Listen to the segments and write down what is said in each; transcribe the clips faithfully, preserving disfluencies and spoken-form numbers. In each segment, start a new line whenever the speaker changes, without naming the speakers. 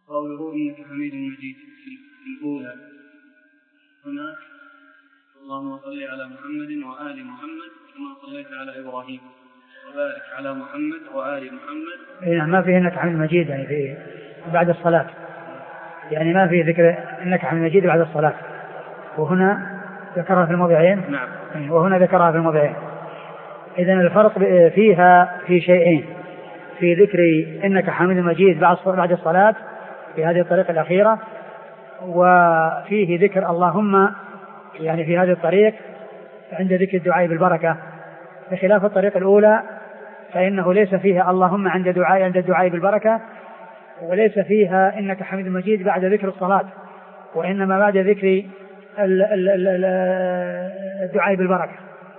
قوله إنك حميد مجيد في الأولى هناك اللهم صل على محمد وآل محمد كما صليت على إبراهيم وبارك على محمد وآل محمد.
يعني ما فيه إنك حميد مجيد يعني في بعد الصلاة، يعني ما فيه ذكر إنك حميد مجيد بعد الصلاة، وهنا ذكرها في الموضعين.
نعم.
وهنا ذكرها في الموضعين. إذن الفرق فيها في شيئين: في ذكر إنك حميد مجيد بعد الصلاة في هذه الطريقة الأخيرة، وفيه ذكر اللهم يعني في هذه الطريق عند ذكر الدعاء بالبركة، بخلاف الطريقة الأولى فإنه ليس فيها اللهم عند دعاء عند الدعاء بالبركة، وليس فيها إنك حميد مجيد بعد ذكر الصلاة، وإنما بعد ذكر الدعاء بالبركة.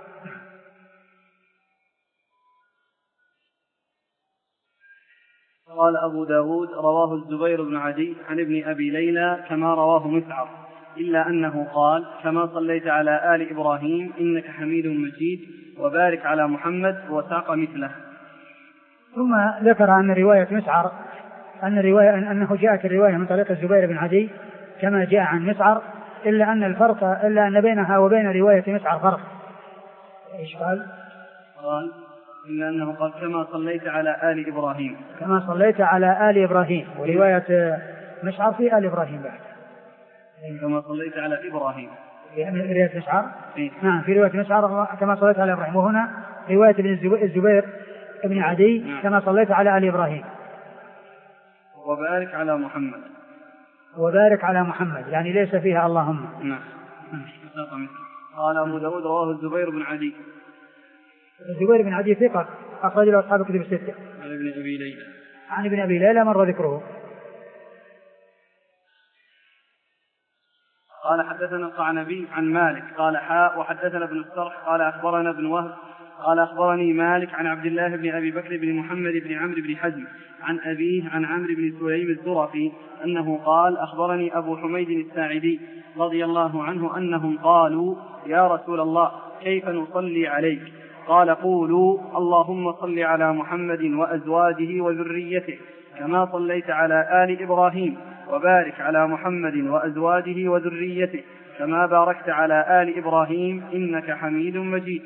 قال أبو داود رواه الزبير بن عدي عن ابن أبي ليلى كما رواه مسعر، إلا أنه قال كما صليت على آل إبراهيم إنك حميد مجيد وبارك على محمد وساق مثله.
ثم ذكر أن رواية مسعر أن الرواية أنه جاءت الرواية من طريق الزبير بن عدي كما جاء عن مسعر، إلا أن الفرق إلا أن بينها وبين رواية مسعر فرق. إيش قال؟
قال إلا أنه قال كما صليت على آل إبراهيم
كما صليت على آل إبراهيم، ورواية مسعر في آل إبراهيم بعد
كما صليت على إبراهيم
يعني رواية مسعر.
إيه؟
نعم في رواية مسعر كما صليت على إبراهيم، وهنا رواية ابن الزبير ابن عدي نعم. كما صليت على آل إبراهيم
وبارك على محمد
وبارك على محمد، يعني ليس فيها اللهم.
نعم. قال أبو داود رواه الزبير بن عدي.
الزبير بن عدي ثقة أخرج له أصحاب الكتب الستة.
عن ابن أبي ليلى
عن ابن أبي ليلى مر ذكره.
قال حدثنا القعنبي عن مالك قال حاء وحدثنا ابن الصرح قال أخبرنا ابن وهب قال أخبرني مالك عن عبد الله بن أبي بكر بن محمد بن عمرو بن حزم عن أبيه عن عمرو بن سليم الزرقي أنه قال أخبرني أبو حميد الساعدي رضي الله عنه أنهم قالوا يا رسول الله كيف نصلي عليك؟ قال قولوا اللهم صل على محمد وأزواجه وذريته كما صليت على آل إبراهيم وبارك على محمد وأزواجه وذريته كما باركت على آل إبراهيم إنك حميد مجيد.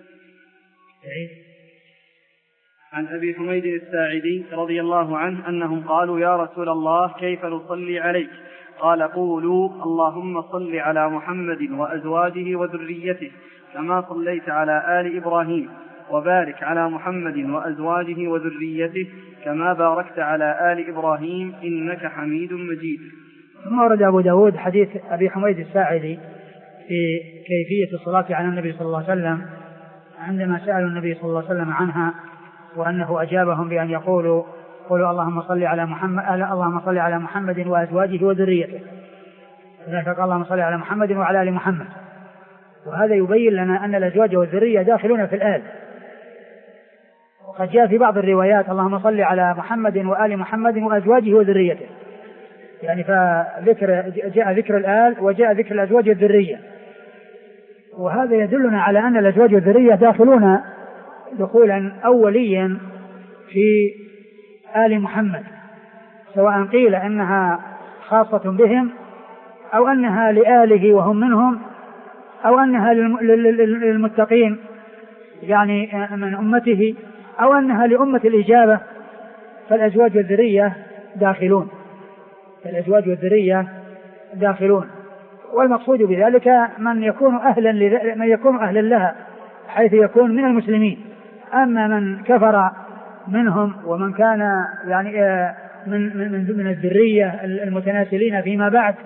عن أبي حميد الساعدي رضي الله عنه أنهم قالوا يا رسول الله كيف نصلي عليك؟ قال قولوا اللهم صل على محمد وأزواجه وذريته كما صليت على آل إبراهيم وبارك على محمد وأزواجه وذريته كما باركت على آل إبراهيم إنك حميد مجيد.
ثم ورد أبو داود حديث أبي حميد الساعدي في كيفية الصلاة على النبي صلى الله عليه وسلم عندما سألوا النبي صلى الله عليه وسلم عنها، وأنه أجابهم بأن يقولوا قولوا اللهم صل على محمد اللهم صل على محمد وأزواجه وذريته، فقال اللهم صل على محمد وعلى آل محمد. وهذا يبين لنا أن الأزواج والذرية داخلون في الآل. وقد جاء في بعض الروايات اللهم صل على محمد وآل محمد وأزواجه وذريته، يعني فذكر جاء ذكر الآل وجاء ذكر الأزواج والذرية، وهذا يدلنا على أن الأزواج والذرية داخلون دخولا أوليا في آل محمد، سواء قيل أنها خاصة بهم أو أنها لآله وهم منهم أو أنها للمتقين يعني من أمته أو أنها لأمة الإجابة، فالأزواج والذرية داخلون الأزواج والذرية داخلون والمقصود بذلك من يكون أهلا من يكون أهلا لها حيث يكون من المسلمين. أما من كفر منهم ومن كان يعني من من من الذرية المتناسلين فيما بعد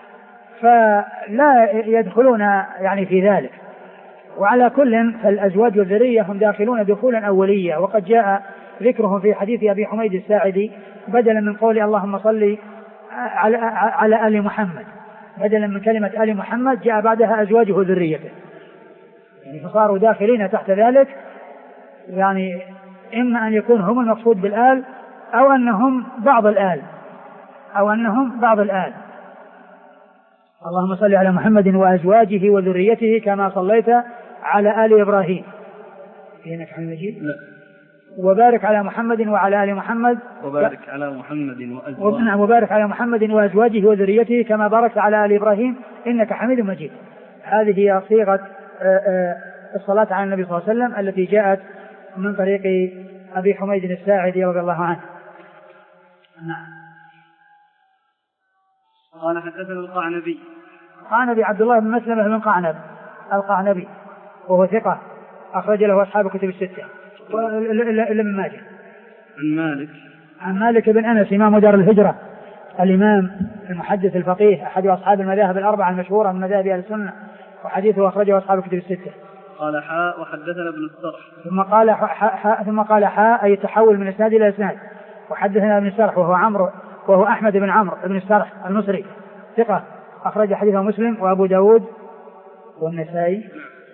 فلا يدخلون يعني في ذلك. وعلى كل فالأزواج والذرية هم داخلون دخولا أولية، وقد جاء ذكرهم في حديث أبي حميد الساعدي بدلا من قول اللهم صل على, على آل محمد، بدلا من كلمة آل محمد جاء بعدها أزواجه وذريته، يعني فصاروا داخلين تحت ذلك، يعني إما أن يكون هم المقصود بالآل أو أنهم بعض الآل أو أنهم بعض الآل. اللهم صل على محمد وأزواجه وذريته كما صليت على آل إبراهيم إنك حميد مجيد. وبارك على محمد وعلى آل محمد
وبارك على محمد وأزواجه
وبارك على محمد وأزواجه وذريته كما باركت على آل إبراهيم إنك حميد مجيد. هذه هي صيغة الصلاة على النبي صلى الله عليه وسلم التي جاءت من طريق أبي حميد الساعدي رضي الله عنه.
نعم. قال حدثنا القعنبي
القعنبي عبد الله بن مسلمة بن قعنب القعنبي وهو ثقة أخرج له أصحاب كتب الستة إلا ابن ماجه.
عن مالك
عن مالك بن أنس إمام دار الهجرة الإمام المحدث الفقيه أحد أصحاب المذاهب الأربعة المشهورة من مذاهب أهل السنة وحديثه أخرجه أصحاب كتب الستة.
قال حاء وحدثنا ابن السرح
ثم قال حاء حاء ثم قال حاء أي تحول من إسناد إلى إسناد. وحدثنا ابن السرح وهو عمرو وهو أحمد بن عمرو بن السرح المصري ثقة أخرج حديثه مسلم وأبو داود والنسائي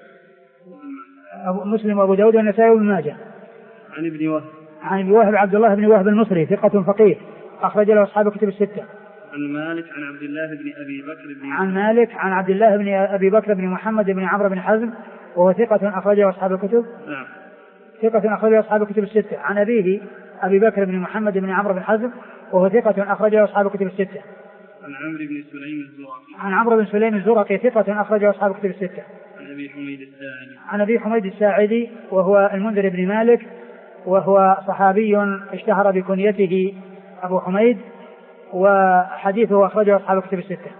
مسلم وأبو داود والنسائي وابن ماجه.
عن ابن وهب
عن ابن وهب عبد الله بن وهب المصري ثقة فقيه أخرج له أصحاب كتب الستة.
عن مالك عن عبد الله بن أبي بكر بن
عن مالك عن عبد الله بن أبي بكر بن محمد بن عمرو بن حزم وهو ثقة أخرجه أصحاب الكتب.
نعم.
ثقة أخرجه أصحاب الكتب الستة. عن أبيه أبي بكر بن محمد بن عمرو بن حزم وهو ثقة أخرجه أصحاب الكتب الستة.
عن عمرو بن سليم الزرقي
عن عمرو بن سليم الزرقي ثقة أخرجه أصحاب الكتب الستة.
عن أبي حميد الساعدي
عن أبي حميد الساعدي وهو المنذر بن مالك وهو صحابي اشتهر بكنيته أبو حميد وحديثه أخرجه أصحاب الكتب الستة.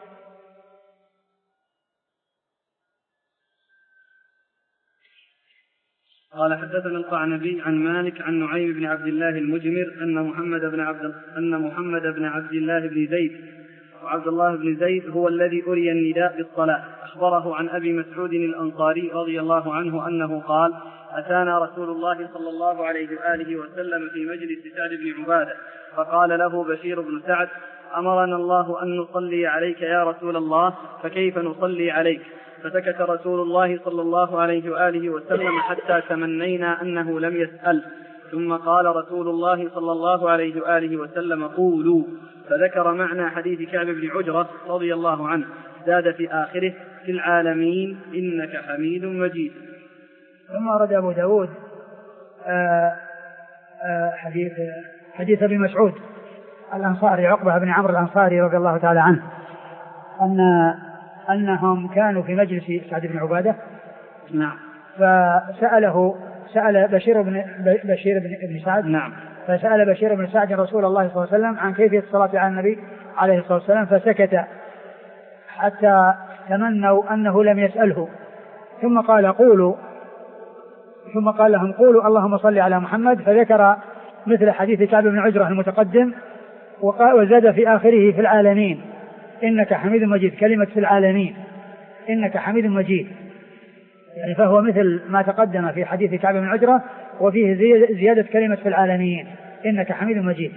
قال حدثنا القعنبي عن مالك عن نعيم بن عبد الله المجمر أن محمد بن عبد أن محمد بن عبد الله بن زيد وعبد الله بن زيد هو الذي أري النداء بالصلاة أخبره عن أبي مسعود الأنصاري رضي الله عنه أنه قال أتانا رسول الله صلى الله عليه وآله وسلم في مجلس سعد بن عبادة فقال له بشير بن سعد أمرنا الله أن نصلي عليك يا رسول الله فكيف نصلي عليك؟ فسكت رسول الله صلى الله عليه وآله وسلم حتى تمنينا أنه لم يسأل ثم قال رسول الله صلى الله عليه وآله وسلم قولوا فذكر معنى حديث كعب بن عجرة رضي الله عنه زاد في آخره في العالمين إنك حميد مجيد.
ثم ورد أبو داود آآ آآ حديث حديث أبي مسعود الأنصاري عقبة بن عمرو الأنصاري رضي الله تعالى عنه أن أنهم كانوا في مجلس سعد بن عبادة.
نعم.
فسأله سأل بشير بن بشير بن سعد.
نعم.
فسأل بشير بن سعد رسول الله صلى الله عليه وسلم عن كيفية الصلاة على النبي عليه الصلاة والسلام فسكت حتى تمنوا أنه لم يسأله ثم قال قولوا ثم قال لهم قولوا اللهم صل على محمد فذكر مثل حديث كعب بن عجرة المتقدم وزاد في آخره في العالمين إنك حميد مجيد كلمة في العالمين إنك حميد مجيد يعني فهو مثل ما تقدم في حديث كعب بن عجرة وفيه زيادة كلمة في العالمين إنك حميد مجيد.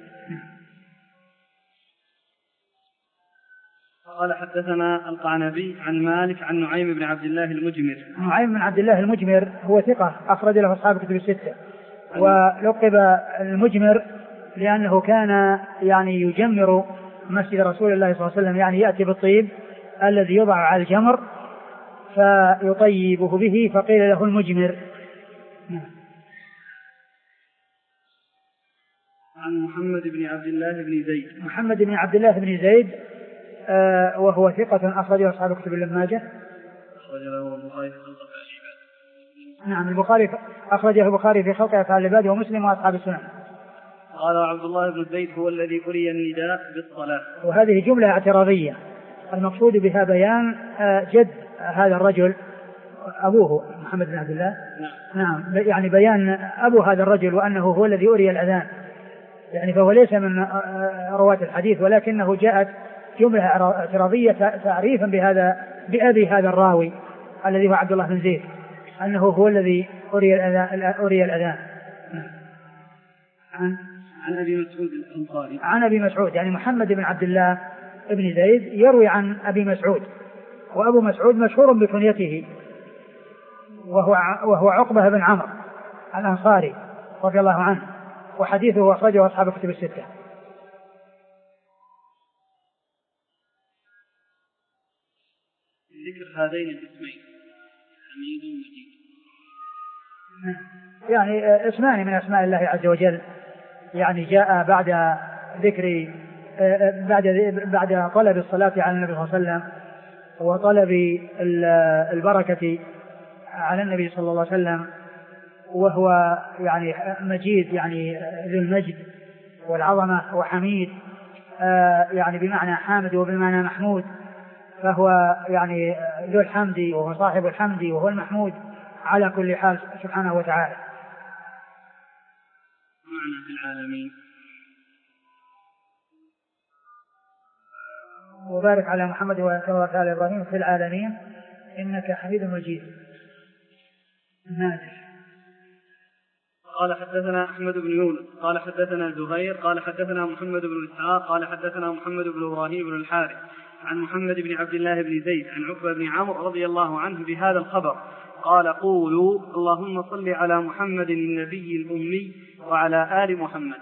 قال حدثنا القعنبي عن مالك عن نعيم بن عبد الله المجمر.
نعيم بن عبد الله المجمر هو ثقة أخرج له أصحاب كتب الستة ولقب المجمر لأنه كان يعني يجمر مسجد رسول الله صلى الله عليه وسلم يعني يأتي بالطيب الذي يوضع على الجمر فيطيبه به فقيل له المجمر.
عن محمد بن عبد الله بن زيد.
محمد بن عبد الله بن زيد آه وهو ثقة أخرجه أصحاب كتب ابن ماجه.
أخرج له البخاري في خلق أفعال العباد.
نعم البخاري أخرجه البخاري في خلق أفعال العباد ومسلم وأصحاب السنن.
قال عبد الله بن زيد هو الذي أري النداء بالصلاة.
وهذه جملة اعتراضية المقصود بها بيان آه جد هذا الرجل أبوه محمد بن عبد الله.
نعم.
نعم يعني بيان أبو هذا الرجل وأنه هو الذي أري الأذان يعني فهو ليس من رواة الحديث ولكنه جاءت جملة اعتراضية تعريفا بهذا بأبي هذا الراوي الذي هو عبد الله بن زيد أنه هو الذي أري الأذان, أري الأذان.
عن عن أبي مسعود الأنصاري.
عن أبي مسعود يعني محمد بن عبد الله بن زيد يروي عن أبي مسعود وأبو مسعود مشهور بكنيته وهو وهو عقبة بن عمرو الأنصاري رضي الله عنه وحديثه أخرجه أصحاب الكتب الستة.
ذكر هذين الاسمين حميد مجيد.
يعني اسمان من أسماء الله عز وجل، يعني جاء بعد ذكر بعد بعد طلب الصلاة على النبي صلى الله عليه وسلم وطلب البركة على النبي صلى الله عليه وسلم، وهو يعني مجيد يعني ذو المجد والعظمة وحميد، يعني بمعنى حامد وبمعنى محمود، فهو يعني ذو الحمد وهو صاحب الحمد وهو المحمود على كل حال سبحانه وتعالى.
معنى في العالمين.
وبارك على محمد وعلى إبراهيم في العالمين إنك حميد مجيد. نادر.
قال حدثنا أحمد بن يونس قال حدثنا زهير قال حدثنا محمد بن إسحاق قال حدثنا محمد بن إبراهيم بن الحارث عن محمد بن عبد الله بن زيد عن عقبة بن عمرو رضي الله عنه بهذا الخبر قال قولوا اللهم صل على محمد النبي الأمي وعلى آل محمد.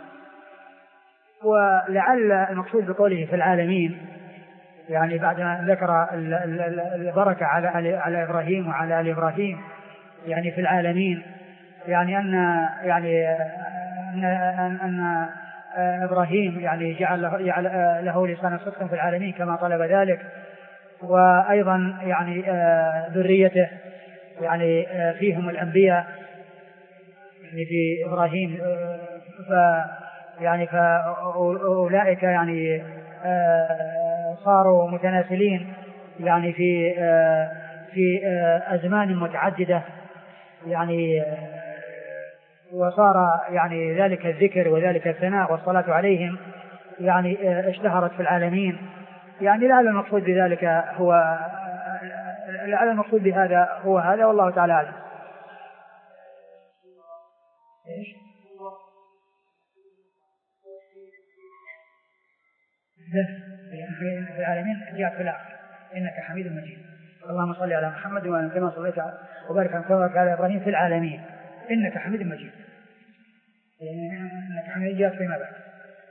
ولعل المقصود بقوله في العالمين يعني بعد ما ذكر البركة على على إبراهيم وعلى آل إبراهيم يعني في العالمين، يعني أن يعني أن, أن إبراهيم يعني جعل له, له لسان صدق في العالمين كما طلب ذلك، وأيضا يعني ذريته يعني فيهم الأنبياء يعني في إبراهيم، ف يعني فأولئك يعني صاروا متناسلين يعني في في أزمان متعددة يعني، وصار يعني ذلك الذكر وذلك الثناء والصلاة عليهم يعني اشتهرت في العالمين. يعني لعل المقصود بذلك هو لعل المقصود بهذا هو هذا، والله تعالى أعلم. إيش؟ في العالمين جاءت في الآخر إنك حميد مجيد. اللهم صل على محمد وعلى كما صليت وبارك على إبراهيم في العالمين إنك حميد مجيد. إنك حميد جاءت فيما بعد.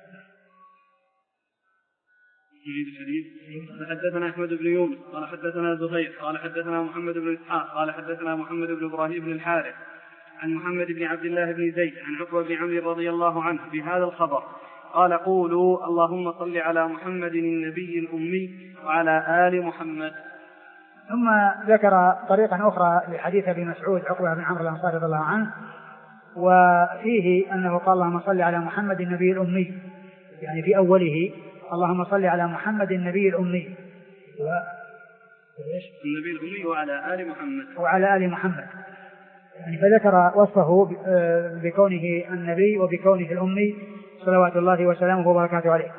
حدثنا أحمد بن يونس قال حدثنا زهير قال حدثنا محمد بن إسحاق قال حدثنا محمد بن إبراهيم بن الحارث عن محمد بن عبد الله بن زيد عن عقبة بن عمرو رضي الله عنه بهذا الخبر قال قولوا اللهم صل على محمد النبي الأمي وعلى آل محمد.
ثم ذكر طريقا أخرى لحديث أبي مسعود عقبة بن عمرو الأنصاري رضي الله عنه، وفيه أنه قال اللهم صل على محمد النبي الأمي، يعني في أوله اللهم صل على محمد النبي الأمي و...
النبي الأمي وعلى آل محمد
وعلى آل محمد، يعني فذكر وصفه بكونه النبي وبكونه الأمي صلوات الله وسلامه وبركاته عليه.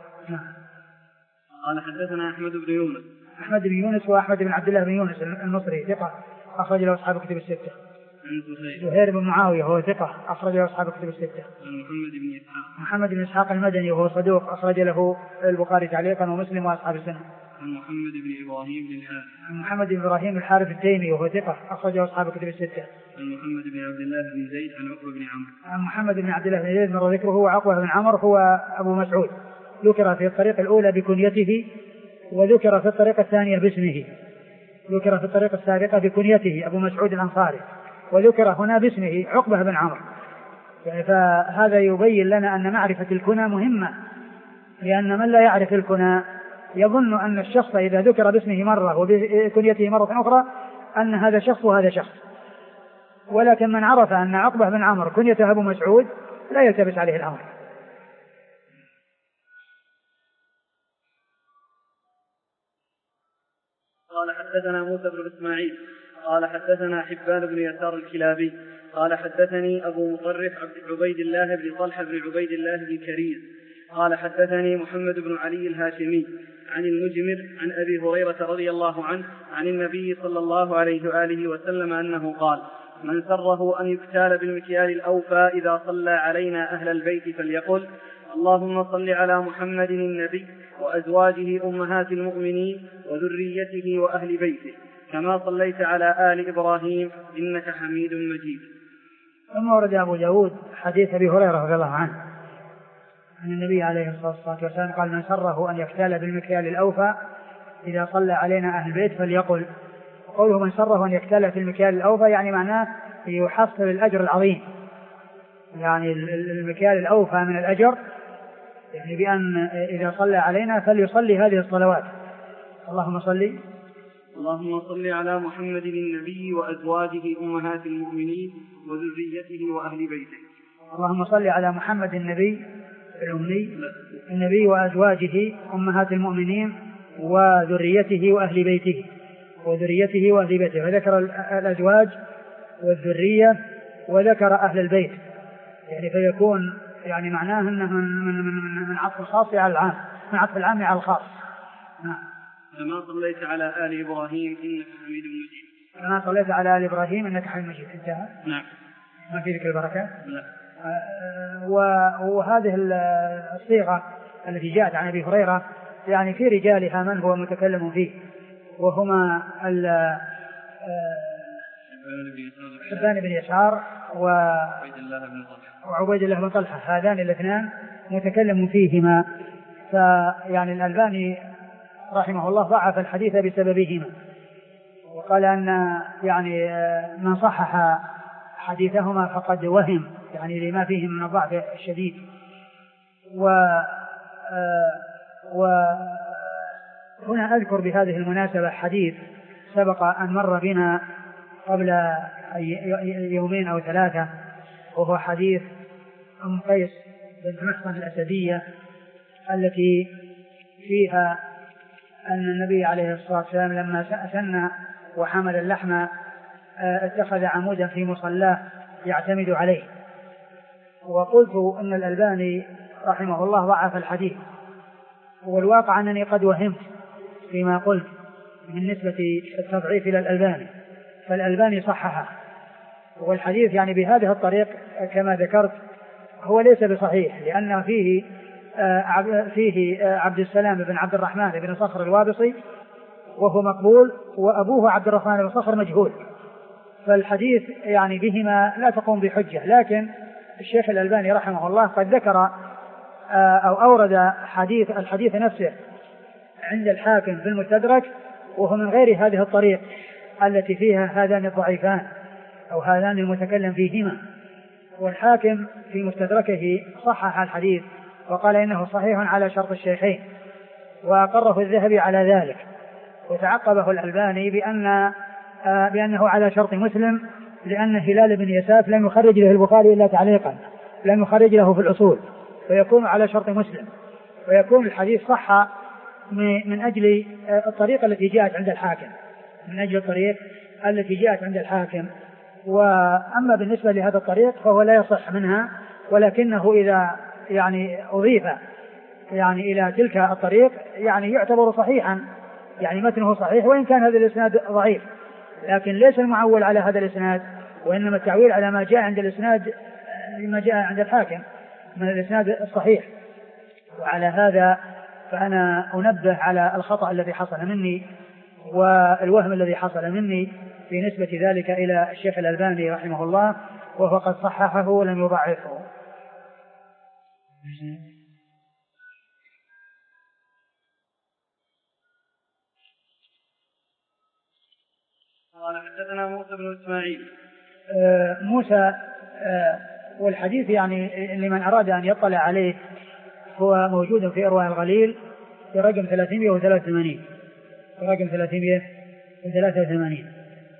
قال حدثنا أحمد بن يونس
أحمد بن يونس وأحمد بن عبد الله بن يونس المصري ثقة أخرج له أصحاب كتب الستة. زهير بن معاوية وهو ثقة أخرج له أصحاب كتب الستة.
محمد بن إسحاق
محمد بن إسحاق المدني وهو صدوق أخرج له البخاري تعليقا ومسلم وأصحاب السنة.
محمد بن إبراهيم بن الحارث
محمد بن إبراهيم الحارث التيمي وهو ثقة أخرج له أصحاب كتب الستة.
محمد بن عبد الله بن زيد عن عقبة بن عمرو
محمد بن عبد الله بن زيد مر ذكره، وعقبة بن عمرو هو أبو مسعود، ذكر في الطريقة الأولى بكنيته وذكر في الطريقة الثانية باسمه، ذكر في الطريقة السابقة بكنيته أبو مسعود الأنصاري، وذكر هنا باسمه عقبة بن عمرو. يعني فهذا يبين لنا أن معرفة الكنى مهمة، لأن من لا يعرف الكنى يظن أن الشخص إذا ذكر باسمه مرة وبكنيته مرة أخرى أن هذا شخص وهذا شخص، ولكن من عرف أن عقبة بن عمرو كنيته أبو مسعود لا يلتبس عليه الأمر.
قال حدثنا موسى بن إسماعيل قال حدثنا حبان بن يسار الكلابي قال حدثني أبو مطرف عبيد الله بن طلحة بن عبيد الله بن كريز قال حدثني محمد بن علي الهاشمي عن المجمر عن أبي هريرة رضي الله عنه عن النبي صلى الله عليه وآله وسلم أنه قال من سره أن يكتال بالمكيال الأوفى إذا صلى علينا أهل البيت فليقل اللهم صل على محمد النبي وأزواجه أمهات المؤمنين وذريته وأهل بيته كما صليت على آل إبراهيم إنك حميد مجيد.
ثم ورد أبو داود حديث أبي هريرة رضي الله عنه عن النبي عليه الصلاة والسلام قال من سره أن يكتال بالمكيال الأوفى إذا صلى علينا أهل البيت فليقل. قوله من سره أن يكتال في المكيال الأوفى يعني معناه يحصل الأجر العظيم، يعني المكيال الأوفى من الأجر، يعني بأن إذا صلى علينا فليصلي هذه الصلوات. اللهم صل
اللهم صل على محمد النبي وأزواجه أمهات المؤمنين وذريته وأهل بيته.
اللهم صل على محمد النبي الأمي النبي وأزواجه أمهات المؤمنين وذريته وأهل بيته وذريته وأهل بيته، وذكر الأزواج والذرية وذكر أهل البيت، يعني فيكون يعني معناه أنه من, من, من, من عطف الخاص على العام، من عطف العام على الخاص. نعم.
كما صليت على آل إبراهيم إنك حميد مجيد.
كما صليت على آل إبراهيم إنك حميد مجيد. انتهى.
نعم.
ما في ذكر البركة.
لا.
وهذه الصيغة التي جاءت عن أبي هريرة يعني في رجالها من هو متكلم فيه، وهما حبان بن يسار وعبيد الله بن طلحة، هذان الاثنان متكلم فيهما، فيعني الألباني رحمه الله ضعف الحديث بسببهما، وقال أن يعني من صحح حديثهما فقد وهم، يعني لما فيه من الضعف الشديد. و وهنا أذكر بهذه المناسبة حديث سبق أن مر بنا قبل يومين أو ثلاثة، وهو حديث أم قيس بنت محصن الأسدية التي فيها أن النبي عليه الصلاة والسلام لما سن وحمل اللحم اتخذ عمودا في مصلاه يعتمد عليه. وقلت أن الألباني رحمه الله ضعف الحديث، والواقع أنني قد وهمت فيما قلت بالنسبة التضعيف إلى الألباني، فالألباني صححه، والحديث يعني بهذه الطريق كما ذكرت هو ليس بصحيح، لأن فيه فيه عبد السلام بن عبد الرحمن بن صخر الوابصي وهو مقبول، وأبوه عبد الرحمن بن صخر مجهول، فالحديث يعني بهما لا تقوم بحجة. لكن الشيخ الألباني رحمه الله قد ذكر أو أورد حديث الحديث نفسه عند الحاكم في المستدرك، وهو من غير هذه الطريق التي فيها هذان الضعيفان أو هذان المتكلم فيهما، والحاكم في مستدركه صحح الحديث وقال إنه صحيح على شرط الشيخين، وأقره الذهبي على ذلك، وتعقبه الألباني بأن بأنه على شرط مسلم، لأن هلال بن يساف لم يخرج له البخاري إلا تعليقا، لم يخرج له في الأصول، فيكون على شرط مسلم، ويكون الحديث صح من أجل الطريقة التي جاءت عند الحاكم، من أجل الطريق التي جاءت عند الحاكم. وأما بالنسبة لهذا الطريق فهو لا يصح منها، ولكنه إذا يعني أضيف يعني إلى تلك الطريق يعني يعتبر صحيحا، يعني متنه صحيح وإن كان هذا الإسناد ضعيف، لكن ليس المعول على هذا الإسناد، وإنما التعويل على ما جاء عند الإسناد، ما جاء عند الحاكم من الإسناد الصحيح. وعلى هذا فأنا أنبه على الخطأ الذي حصل مني والوهم الذي حصل مني في نسبة ذلك إلى الشيخ الألباني رحمه الله، وهو قد صححه ولم يضعفه.
قال حدثنا موسى بن إسماعيل.
آه موسى آه والحديث يعني لمن أراد أن يطلع عليه هو موجود في إرواء الغليل في رقم ثلاثمائة وثلاثة وثمانين، في رقم ثلاثمائة وثلاثة وثمانين.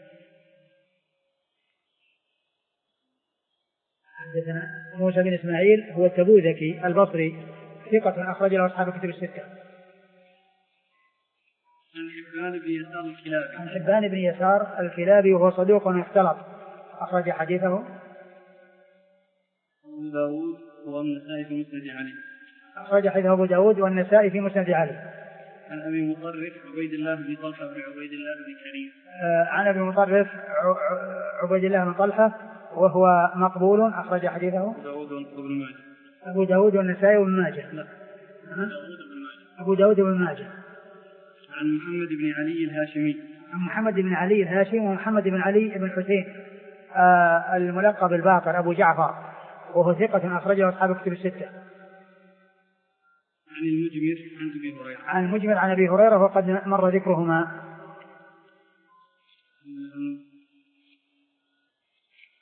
حدثنا موسى بن إسماعيل هو التبوذكي البصري ثقة أخرج له أصحاب الكتب الستة.
عن حبان بن يسار الكلابي.
عن حبان بن يسار الكلابي وهو صدوق اختلط، أخرج حديثه
أبو داود والنسائي في مسند علي.
أخرج حديثه أبو داود والنسائي في مسند علي.
عن أبي مطرف عبيد الله بن طلحة بن عبيد الله بن كريم.
آه عن أبي مطرف عبيد الله بن طلحة وهو مقبول، أخرج حديثه
أبو داود وابن ماجه.
أبو داود والنسائي وابن ماجه.
لا.
أبو داود وابن ماجه.
عن محمد بن علي الهاشمي.
عن محمد بن علي الهاشمي ومحمد بن علي بن حسين آه الملقب الباقر أبو جعفر، وهو ثقة أخرجه أصحاب الكتب الستة.
عن المجمر عن أبي هريرة.
عن المجمر عن أبي هريرة وقد مر ذكرهما.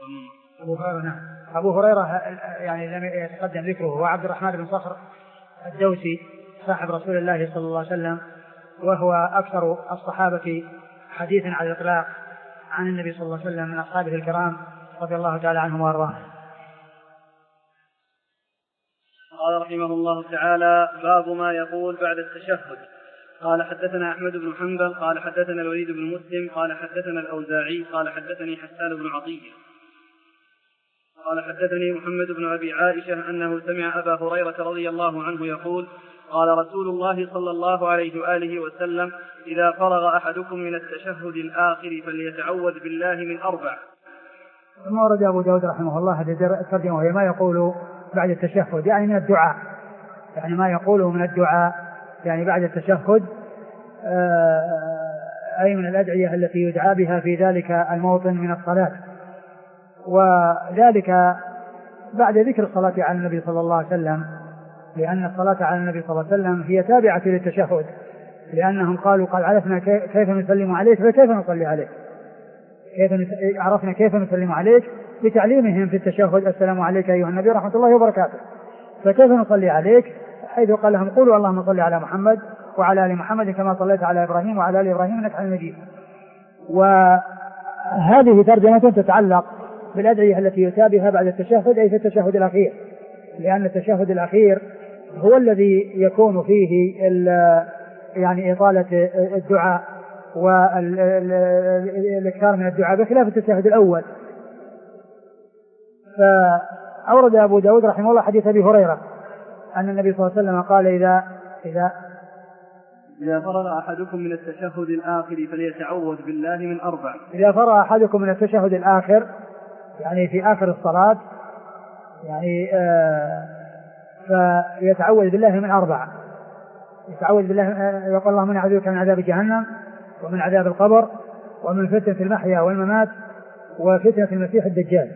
أبو هريرة نعم. أبو هريرة يعني لم يتقدم ذكره، هو عبد الرحمن بن صخر الدوسي صاحب رسول الله صلى الله عليه وسلم، وهو أكثر الصحابة حديثا على الإطلاق عن النبي صلى الله عليه وسلم من أصحابه الكرام رضي الله تعالى عنهم وأرضاهم.
قال رحمه الله تعالى: باب ما يقول بعد التشهد. قال حدثنا أحمد بن حنبل قال حدثنا الوليد بن مسلم قال حدثنا الأوزاعي قال حدثني حسان بن عطية قال حدثني محمد بن أبي عائشة أنه سمع أبا هريرة رضي الله عنه يقول: قال رسول الله صلى الله عليه وآله وسلم: إذا فرغ أحدكم من التشهد الآخر فليتعوذ بالله من أربع.
ثم ورد أبو داود رحمه الله هذه الترجمة، وهي ما يقول بعد التشهد يعني من الدعاء، يعني ما يقوله من الدعاء يعني بعد التشهد، أي من الأدعية التي يدعى بها في ذلك الموطن من الصلاة، وذلك بعد ذكر الصلاة على النبي صلى الله عليه وسلم، لأن الصلاة على النبي صلى الله عليه وسلم هي تابعة للتشهد، لأنهم قالوا: قد عرفنا كيف نسلم عليك فكيف نصلي عليك، كيف عرفنا كيف نسلم عليك بتعليمهم في التشهد: السلام عليك أيها النبي ورحمة الله وبركاته، فكيف نصلي عليك؟ حيث قال لهم: قولوا اللهم صل على محمد وعلى آل محمد كما صليت على إبراهيم وعلى آل إبراهيم إنك حميد مجيد. وهذه ترجمة تتعلق بالأدعية التي يتابعها بعد التشهد، أي في التشهد الأخير، لأن التشهد الأخير هو الذي يكون فيه يعني إطالة الدعاء والإكثار من الدعاء بخلاف التشهد الأول. فأورد أبو داود رحمه الله حديث أبي هريرة أن النبي صلى الله عليه وسلم قال: إذا إذا
إذا فرغ أحدكم من التشهد الآخر فليتعوذ بالله من أربع.
إذا فرغ أحدكم من التشهد الآخر يعني في آخر الصلاة، يعني آه فيتعوذ بالله من أربع. يتعوذ بالله، يقول: اللهم إني أعوذ بك من عذاب جهنم ومن عذاب القبر ومن فتنة المحيا والممات وفتنة المسيح الدجال.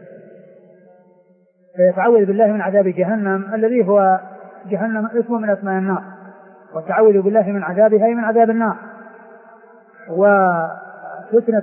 فيتعوذ بالله من عذاب جهنم الذي هو جهنم اسم من أسماء النار، والتعوذ بالله من عذابها أي من عذاب النار. وفتنة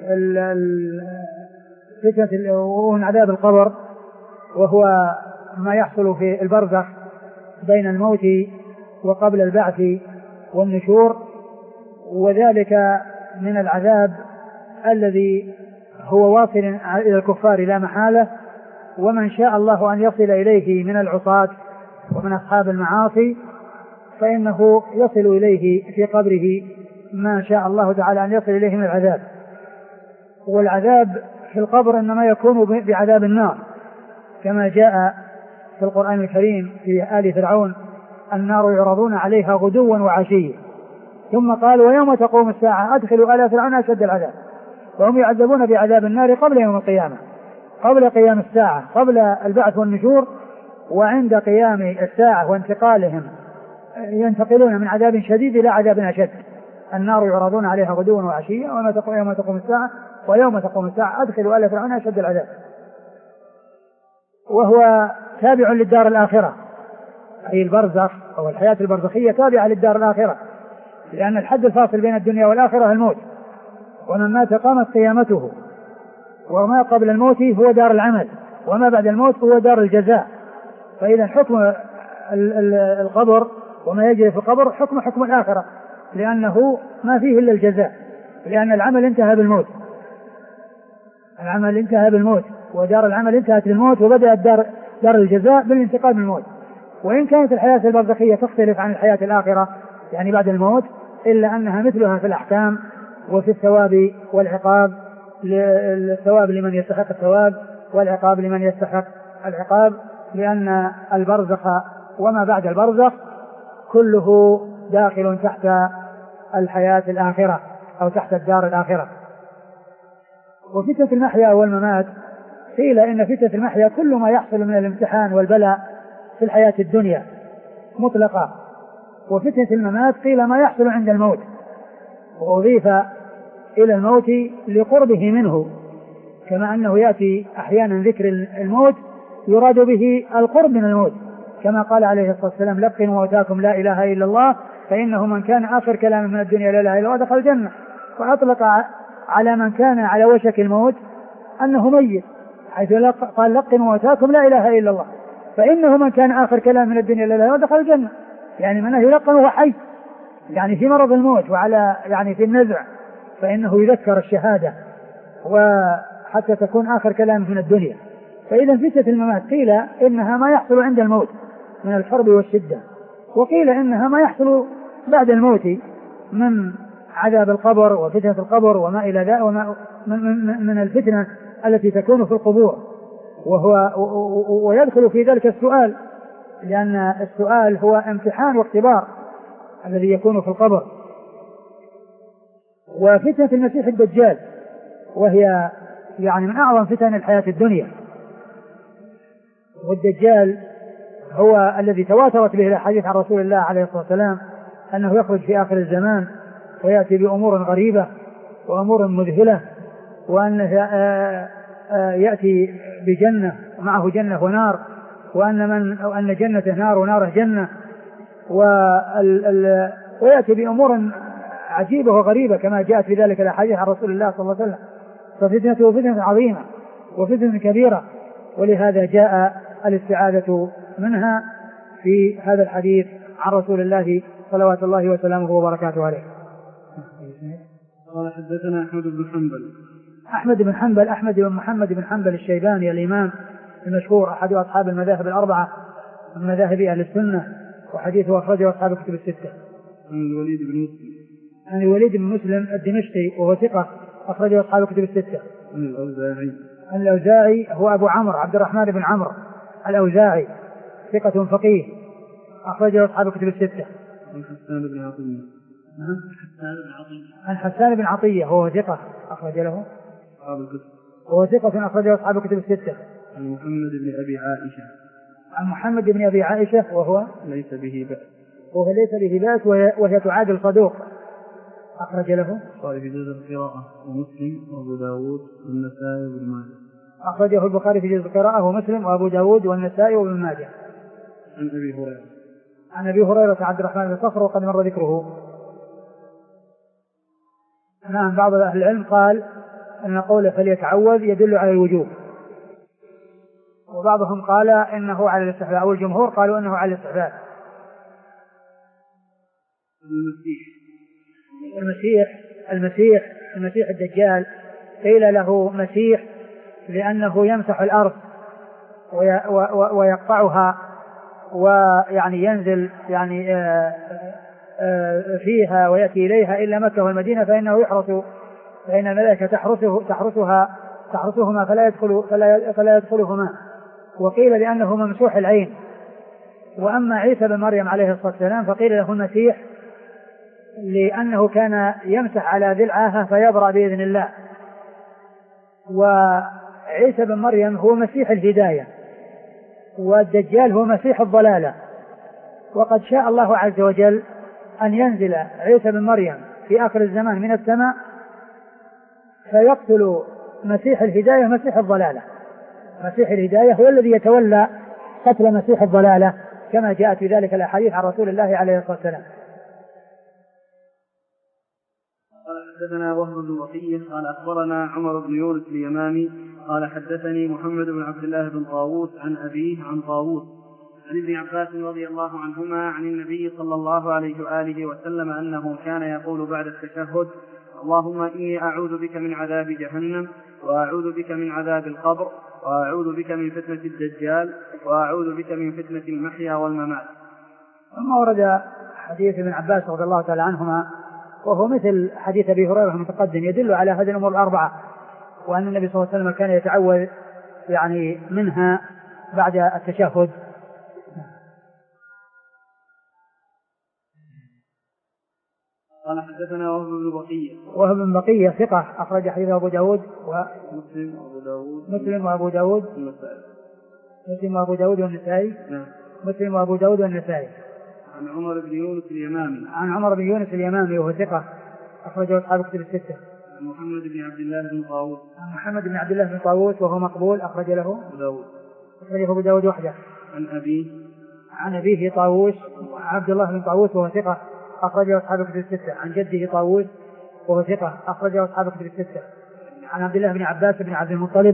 فتنة ومن عذاب القبر وهو ما يحصل في البرزخ بين الموت وقبل البعث والنشور، وذلك من العذاب الذي هو واصل إلى الكفار لا محالة، ومن شاء الله أن يصل إليه من العصاة ومن أصحاب المعاصي فإنه يصل إليه في قبره ما شاء الله تعالى أن يصل إليه من العذاب. والعذاب في القبر إنما يكون بعذاب النار، كما جاء في القرآن الكريم في آل فرعون: النار يعرضون عليها غدوا وعشيا، ثم قال: ويوم تقوم الساعة أدخلوا آل فرعون أشد العذاب، وهم يعذبون بعذاب النار قبل يوم القيامة، قبل قيام الساعة، قبل البعث والنشور، وعند قيام الساعة وانتقالهم ينتقلون من عذاب شديد إلى عذاب أشد. النار يعرضون عليها غدوا وعشيا ويوم تقوم الساعة ويوم تقوم الساعة أدخلوا آل فرعون أشد العذاب. وهو تابع للدار الآخرة، أي البرزخ أو الحياة البرزخية تابعة للدار الآخرة، لأن الحد الفاصل بين الدنيا والآخرة الموت، ومن مات قامت قيامته، وما قبل الموت هو دار العمل، وما بعد الموت هو دار الجزاء. فإذا حكم القبر وما يجري في القبر حكم حكم الآخرة، لأنه ما فيه إلا الجزاء، لأن العمل انتهى بالموت، العمل انتهى بالموت، ودار العمل انتهت بالموت، وبدأت دار, دار الجزاء بالانتقال من الموت. وإن كانت الحياة البرزخية تختلف عن الحياة الآخرة يعني بعد الموت، إلا أنها مثلها في الأحكام وفي الثواب والعقاب، الثواب لمن يستحق الثواب والعقاب لمن يستحق العقاب، لأن البرزخ وما بعد البرزخ كله داخل تحت الحياة الآخرة أو تحت الدار الآخرة. وفتنة المحيا والممات قيل إن فتنة المحيا كل ما يحصل من الامتحان والبلاء في الحياة الدنيا مطلقة، وفتنة الممات قيل ما يحصل عند الموت، وأضيف إلى الموت لقربه منه، كما أنه يأتي أحيانا ذكر الموت يراد به القرب من الموت، كما قال عليه الصلاة والسلام: لقنوا موتاكم لا إله إلا الله فإنه من كان آخر كلامه من الدنيا لا إله إلا الله دخل الجنة. فأطلق على من كان على وشك الموت أنه ميت، حيث قال لقنوا موتاكم لا إله إلا الله، فإنه من كان آخر كلام من الدنيا لا إله دخل الجنة. يعني من يلقن وهو حي، يعني في مرض الموت وعلى يعني في النزع، فإنه يذكر الشهادة وحتى تكون آخر كلام من الدنيا. فإذا فتنة الممات قيل إنها ما يحصل عند الموت من الحرب والشدة، وقيل إنها ما يحصل بعد الموت من عذاب القبر وفتنة القبر وما إلى ذلك، وما من, من الفتنة التي تكون في القبور، وهو ويدخل في ذلك السؤال، لأن السؤال هو امتحان واختبار الذي يكون في القبر. وفتنة المسيح الدجال وهي يعني من أعظم فتن الحياة الدنيا، والدجال هو الذي تواترت به الأحاديث عن رسول الله عليه الصلاة والسلام أنه يخرج في آخر الزمان ويأتي بأمور غريبة وأمور مذهلة، وأنه يأتي بجنة معه جنة ونار، وأن من أو أن جنته نار وناره جنة، ويأتي بأمور عجيبة وغريبة كما جاءت في ذلك الأحاديث عن رسول الله صلى الله عليه وسلم. ففتنته فتنة عظيمة وفتنة كبيرة، ولهذا جاء الاستعاذة منها في هذا الحديث عن رسول الله صلوات الله وسلامه وبركاته عليه.
قال حدثنا أحمد بن حنبل.
أحمد بن حنبل أحمد بن محمد بن حنبل الشيباني الإمام المشهور، أحد أصحاب المذاهب الأربعة من مذاهب أهل السنة، وحديثه أخرجه أصحاب الكتب الستة.
عن الوليد بن مسلم.
عن الوليد بن مسلم الدمشقي وهو ثقة أخرجه أصحاب الكتب الستة.
عن الأوزاعي.
عن الأوزاعي هو أبو عمرو عبد الرحمن بن عمرو الأوزاعي ثقة فقيه أخرجه أصحاب الكتب الستة.
عن حسان بن عطية.
عن حسان بن عطية وهو ثقة أخرج له
أصحاب الكتب.
وهو ثقة أخرجه أصحاب الكتب الستة.
عن محمد بن أبي عائشة.
عن محمد بن أبي عائشة وهو
ليس به بأس.
وهو ليس به بأس وهي تعادل صدوق أخرج له.
قال في جزء القراءة ومسلم وأبو داود والنسائي وابن ماجه.
أخرجه البخاري في جزء القراءة ومسلم وأبو داود والنسائي وابن ماجه.
عن أبي هريرة.
عن أبي هريرة عبد الرحمن بن صخر وقد مر ذكره. نعم، بعض أهل العلم قال أن قوله فليتعوذ يدل على الوجوب، وبعضهم قال إنه على الاستحباب، أو الجمهور قالوا إنه على الاستحباب.
المسيح
المسيح المسيح المسيح الدجال قيل له مسيح لأنه يمسح الأرض ويقطعها ويعني ينزل يعني فيها ويأتي إليها إلا مكة والمدينة، فإنه يحرس، فإن الملائكة تحرسه تحرسها تحرسهما فلا يدخل فلا فلا يدخلهما. وقيل لأنه ممسوح العين. وأما عيسى بن مريم عليه الصلاة والسلام فقيل له المسيح لأنه كان يمسح على ذي العاهة فيبرأ بإذن الله. وعيسى بن مريم هو مسيح الهداية، والدجال هو مسيح الضلالة. وقد شاء الله عز وجل أن ينزل عيسى بن مريم في آخر الزمان من السماء فيقتل مسيح الهداية مسيح الضلالة. مسيح الهداية هو الذي يتولى قتل مسيح الضلالة كما جاءت في ذلك الأحاديث عن رسول الله عليه الصلاة والسلام.
حدثنا وهب بن بقية قال أخبرنا عمر بن يونس اليمامي قال حدثني محمد بن عبد الله بن طاووس عن أبيه عن طاووس عن ابن عباس رضي الله عنهما عن النبي صلى الله عليه وآله وسلم أنه كان يقول بعد التشهد: اللهم إني أعوذ بك من عذاب جهنم، وأعوذ بك من عذاب القبر، وأعوذ بك من فتنة الدجال، وأعوذ بك من فتنة المحيا والممات.
ثم ورد حديث ابن عباس رضي الله تعالى عنهما وهو مثل حديث أبي هريرة المتقدم، يدل على هذه الأمور الأربعة، وأن النبي صلى الله عليه وسلم كان يتعوذ يعني منها بعد التشهد.
قال حدثنا وهب بن بقية.
وهب بن بقية ثقة أخرج حديثه أبو داود
ومسلم وأبو داود
مسلم وأبو داود
والنسائي.
مسلم وأبو داود والنسائي.
نعم.
مسلم وأبو داود والنسائي.
عن عمر بن يونس اليمامي.
عن عمر بن يونس اليمامي وهو ثقة أخرجه أصحاب الكتب الستة.
عن محمد بن عبد الله بن طاووس.
عن محمد بن عبد الله بن طاووس وهو مقبول أخرج له
أبو داود.
أخرجه أبو داود وحده.
عن أبيه.
عن أبيه طاووس عبد الله بن طاووس وهو ثقة أخرجه أصحاب الكتب الستة. عن جده طاووس وهو ثقة أخرجه أصحاب الكتب الستة. عن عبد الله بن عباس بن عبد المطلب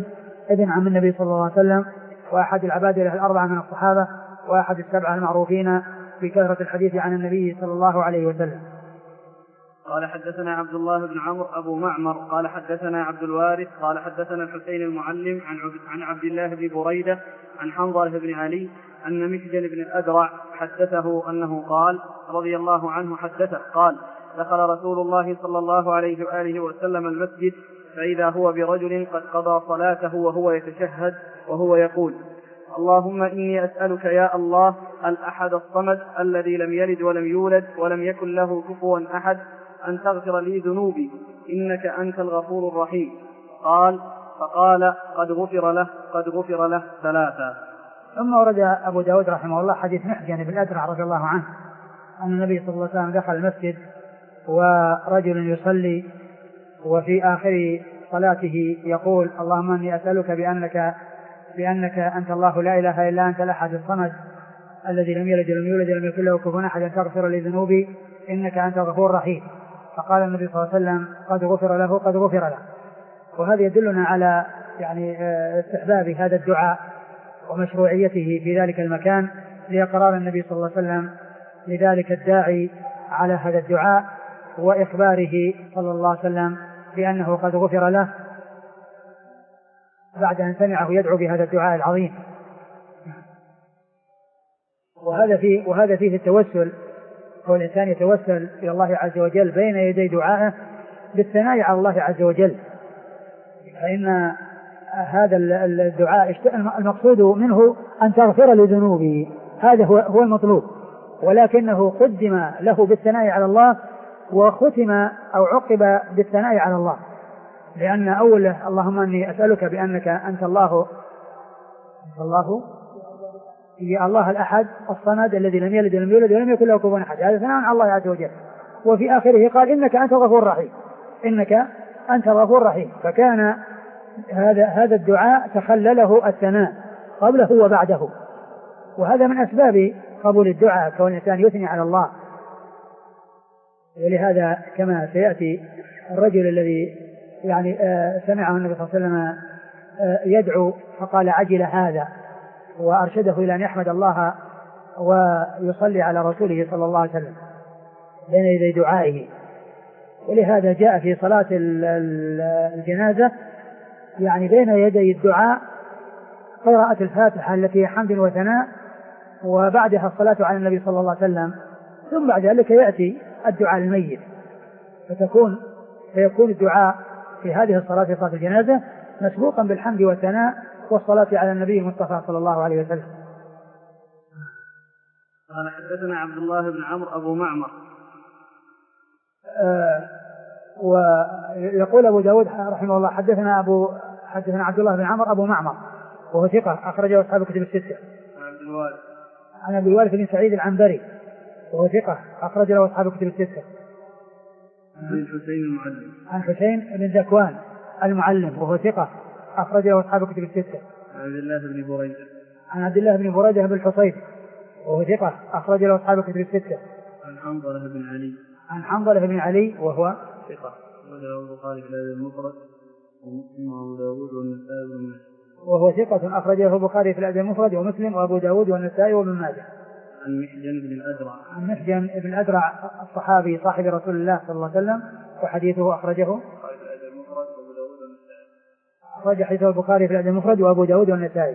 ابن عم النبي صلى الله عليه وسلم، وأحد العبادلة الأربعة من الصحابة، وأحد السبعة المعروفين بكثرة الحديث عن النبي صلى الله عليه وسلم.
قال حدثنا عبد الله بن عمرو أبو معمر قال حدثنا عبد الوارث قال حدثنا الحسين المعلم عن عن عبد الله بن بريدة عن حنظلة بن علي أن محجن بن الأدرع حدثه أنه قال رضي الله عنه حدثه قال دخل رسول الله صلى الله عليه وآله وسلم المسجد فإذا هو برجل قد قضى صلاته وهو يتشهد وهو يقول اللهم إني أسألك يا الله الأحد الصمد الذي لم يلد ولم يولد ولم يكن له كفوا أحد أن تغفر لي ذنوبي إنك أنت الغفور الرحيم. قال فقال قد غفر له قد غفر له ثلاثا.
ثم ورد أبو داود رحمه الله حديث محجن بن الأدرع رضي الله عنه أن النبي صلى الله عليه وسلم دخل المسجد ورجل يصلي وفي آخر صلاته يقول اللهم إني أسألك بأنك بأنك أنت الله لا إله إلا أنت الأحد الصمد الذي لم يلد ولم يولد ولم يكن له كفوا أحد أن تغفر لي ذنوبي إنك أنت الغفور الرحيم. فقال النبي صلى الله عليه وسلم قد غفر له قد غفر له. وهذا يدلنا على يعني استحباب هذا الدعاء ومشروعيته في ذلك المكان لإقرار النبي صلى الله عليه وسلم لذلك الداعي على هذا الدعاء وإخباره صلى الله عليه وسلم بأنه قد غفر له بعد أن سمعه يدعو بهذا الدعاء العظيم. وهذا فيه وهذا فيه التوسل، هو الإنسان يتوسل إلى الله عز وجل بين يدي دعائه بالثناء على الله عز وجل، فإن هذا الدعاء المقصود منه أن تغفر لذنوبه، هذا هو المطلوب، ولكنه قدم له بالثناء على الله وختم أو عقب بالثناء على الله، لأن أوله اللهم إني أسألك بأنك أنت الله أنت الله يا الله الأحد الصمد الذي لم يلد ولم يولد ولم يكن له كفوا أحد، هذا ثناء على الله عز وجل. وفي آخره قال إنك أنت الغفور الرحيم إنك أنت الغفور الرحيم، فكان هذا هذا الدعاء تخلله الثناء قبله وبعده، وهذا من أسباب قبول الدعاء كون الإنسان يثني على الله. ولهذا كما سيأتي الرجل الذي يعني آه سمعه النبي صلى الله عليه وسلم آه يدعو فقال عجل هذا، وأرشده إلى أن يحمد الله ويصلي على رسوله صلى الله عليه وسلم بين يدي دعائه. ولهذا جاء في صلاة الجنازة يعني بين يدي الدعاء قراءة الفاتحة التي هي حمد وثناء، وبعدها الصلاة على النبي صلى الله عليه وسلم، ثم بعد ذلك يأتي الدعاء للميت، فتكون فيكون الدعاء في هذه الصلاة في صلاة الجنازة مسبوقا بالحمد والثناء والصلاة على النبي المصطفى صلى الله عليه وسلم.
قال حدثنا عبد الله بن عمرو أبو معمر.
آه ويقول أبو داود رحمه الله حدثنا أبو حدثنا عبد الله بن عمرو أبو معمر وهو ثقة أخرجه أصحاب الكتب الستة.
عبد الوارث
عن أبي الوارث بن سعيد العنبري وهو ثقة أخرج له أصحاب الكتب الستة.
عن حسين المعلم
عن حسين بن ذكوان المعلم وهو ثقة أخرج له أصحاب الكتب الستة.
عن عبد الله بن بريدة
عن عبد الله بن بريدة بن الحصيب وهو ثقة أخرج له أصحاب الكتب الستة.
عن حنظلة بن علي
عن حنظلة بن علي وهو
ثقة وله البخاري في الأدب المفرد ومسلم وأبو داود والنسائي وابن ماجه.
وهو ثقة أخرجه البخاري في الأدب المفرد ومسلم وأبو داود والنسائي وابن ماجه.
عن محجن بن الأدرع
عن محجن بن الأدرع الصحابي صاحب رسول الله صلى الله عليه وسلم، وحديثه أخرجه أخرج حديثه البخاري في الأدب المفرد وأبو داود والنسائي.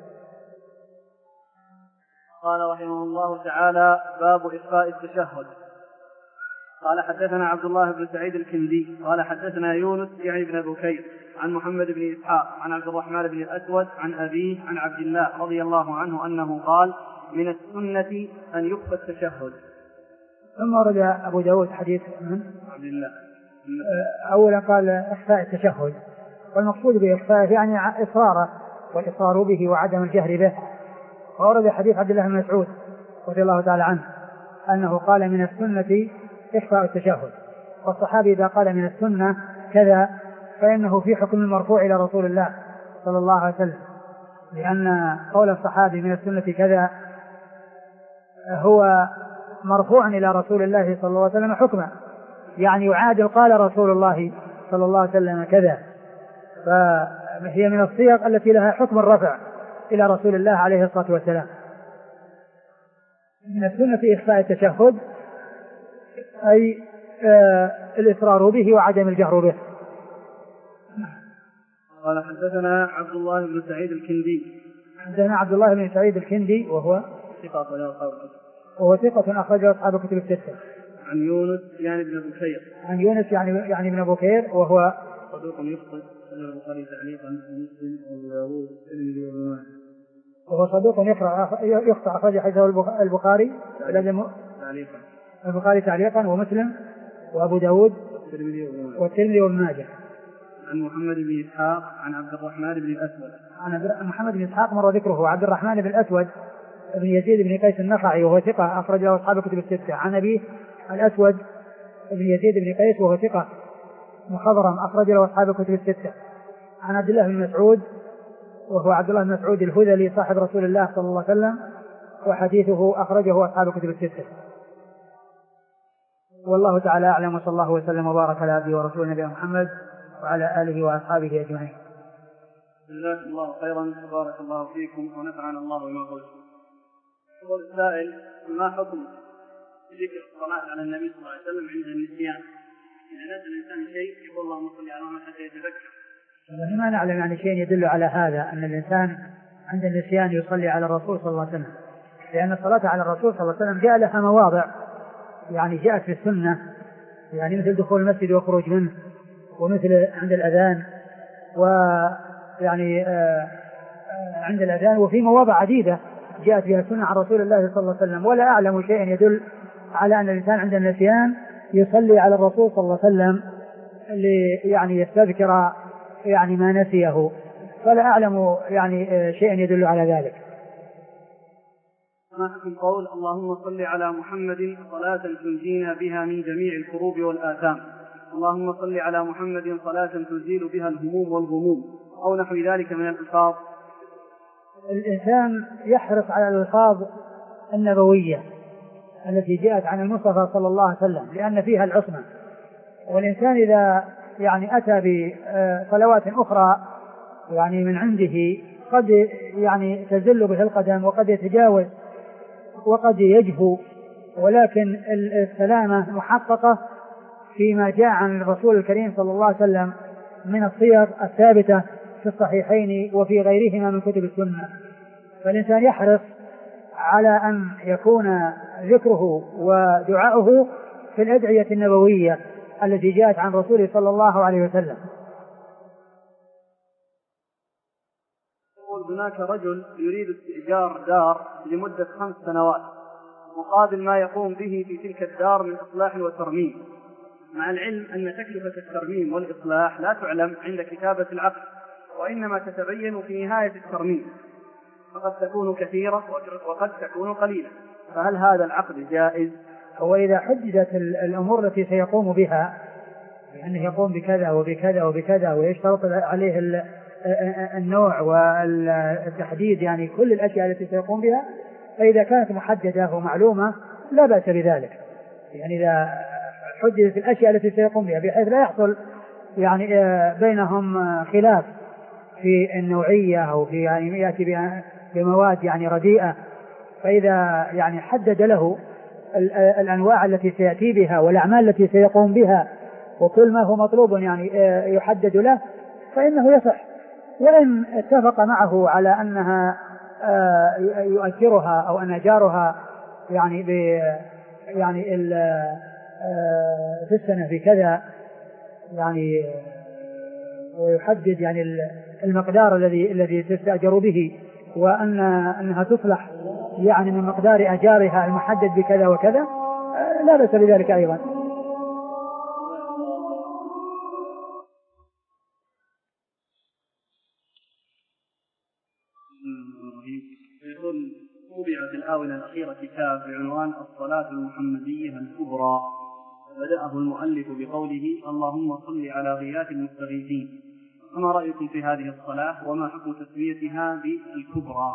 قال رحمه الله تعالى باب إخفاء التشهد. قال حدثنا عبد الله بن سعيد الكندي قال حدثنا يونس يعني بن بكير عن محمد بن إسحاق عن عبد الرحمن بن الأسود عن أبيه عن عبد الله رضي الله عنه أنه قال من السنة أن يخفى التشهد.
ثم ورد أبو داود حديث من
عبد الله
أولا قال إخفاء التشهد، والمقصود بإخفاء يعني إصراره والإصرار به وعدم الجهر به. وورد حديث عبد الله بن مسعود رضي الله تعالى عنه أنه قال من السنة إخفاء التشهد، والصحابي إذا قال من السنة كذا فإنه في حكم المرفوع إلى رسول الله صلى الله عليه وسلم، لأن قول الصحابي من السنة كذا هو مرفوع إلى رسول الله صلى الله عليه وسلم حكما، يعني يعادل قال رسول الله صلى الله عليه وسلم كذا، هي من الصيغ التي لها حكم الرفع إلى رسول الله عليه الصلاة والسلام. من السنة في إخفاء التشهد أي آه الإصرار به وعدم الجهر به.
قال حدثنا عبد الله بن سعيد الكندي.
حدثنا عبد الله بن سعيد الكندي وهو
ثقة
وهو ثقة أخرجه أصحاب الكتب الستة.
عن يونس يعني بن بكير.
عن يونس يعني يعني بن بكير وهو
صدوق يخطئ البخاري تعليقا ومسلم وابو داوود والترمذي وابن ماجه.
وهو صدوق يخطئ أخرج حديثه البخاري
تعليقا
البخاري تعليقا ومسلم وابو داوود والترمذي وابن ماجه.
عن محمد بن إسحاق عن عبد الرحمن بن الأسود.
عن محمد بن إسحاق مر ذكره. عبد الرحمن بن الأسود بن يزيد بن قيس النخعي وهو ثقة أخرج له أصحاب الكتب الستة. عن أبيه الأسود بن يزيد بن قيس وهو ثقة مخضرم أخرج له أصحاب الكتب الستة. عن عبد الله بن مسعود وهو عبد الله بن مسعود الهذلي صاحب رسول الله صلى الله عليه وسلم وحديثه أخرجه أصحاب الكتب الستة. والله تعالى أعلم وصلى الله وسلم وبارك على عبده ورسوله نبينا محمد وعلى آله وأصحابه أجمعين.
جزاكم الله خيرا بارك الله فيكم ونفعنا الله بما قلتم. يقول السائل ما حكم ذكر الصلاة على النبي صلى الله عليه وسلم عند النسيان؟ يعني نسى الإنسان شيء يقول اللهم صل على محمد حتى يتذكر.
ما نعلم يعني شيء يدل على هذا أن الإنسان عند النسيان يصلي على الرسول صلى الله عليه وسلم، لأن الصلاة على الرسول صلى الله عليه وسلم جاء لها مواضع يعني جاءت في السنة، يعني مثل دخول المسجد وخروج منه، ومثل عند الأذان، ويعني آه عند الأذان، وفي مواضع عديدة جاءت بها السنة عن رسول الله صلى الله عليه وسلم. ولا أعلم شيئا يدل على أن الإنسان عند النسيان يصلي على الرسول صلى الله عليه وسلم يعني يستذكر يعني ما نسيه، فلا أعلم يعني شيئا يدل على ذلك.
ما حكم قول اللهم صل على محمد صلاة تنجينا بها من جميع الكروب والآثام، اللهم صل على محمد صلاة تزيل بها الهموم والغموم، أو نحو ذلك من الألفاظ؟
الإنسان يحرص على الألفاظ النبوية التي جاءت عن المصطفى صلى الله عليه وسلم لأن فيها العصمة، والإنسان إذا يعني أتى بصلوات أخرى يعني من عنده قد يعني تزل به القدم وقد يتجاوز وقد يجهو، ولكن السلامة محققة فيما جاء عن الرسول الكريم صلى الله عليه وسلم من الصيغ الثابتة في الصحيحين وفي غيرهما من كتب السنة. فالإنسان يحرص على أن يكون ذكره ودعاؤه في الأدعية النبوية التي جاءت عن رسوله صلى الله عليه وسلم.
هناك رجل يريد استئجار دار لمدة خمس سنوات مقابل ما يقوم به في تلك الدار من إصلاح وترميم، مع العلم أن تكلفة الترميم والإصلاح لا تعلم عند كتابة العقد، وإنما تتبين في نهاية الترميم، فقد تكون كثيرة وقد تكون قليلة، فهل هذا العقد جائز؟
هو إذا حددت الأمور التي سيقوم بها أنه يقوم بكذا وبكذا وبكذا ويشترط عليه النوع والتحديد يعني كل الأشياء التي سيقوم بها، فإذا كانت محددة ومعلومة لا بأس بذلك. يعني إذا حددت الأشياء التي سيقوم بها بحيث لا يحصل يعني بينهم خلاف في النوعية أو في يعني يأتي بمواد يعني رديئة، فإذا يعني حدد له الأنواع التي سيأتي بها والأعمال التي سيقوم بها وكل ما هو مطلوب يعني يحدد له فإنه يصح. وإن اتفق معه على أنها يؤجرها أو أن أجارها يعني ب يعني في السنة بكذا يعني ويحدد يعني المقدار الذي الذي تستأجر به، وأن أنها تصلح يعني من مقدار أجارها المحدد بكذا وكذا، لا بأس بذلك أيضا.
يقول طبع في الآونة الأخيرة كتاب بعنوان الصلاة المحمدية الكبرى، بدأه المؤلف بقوله اللهم صل على غياث المستغيثين، فما رأيكم في هذه الصلاة وما حكم تسميتها بالكبرى؟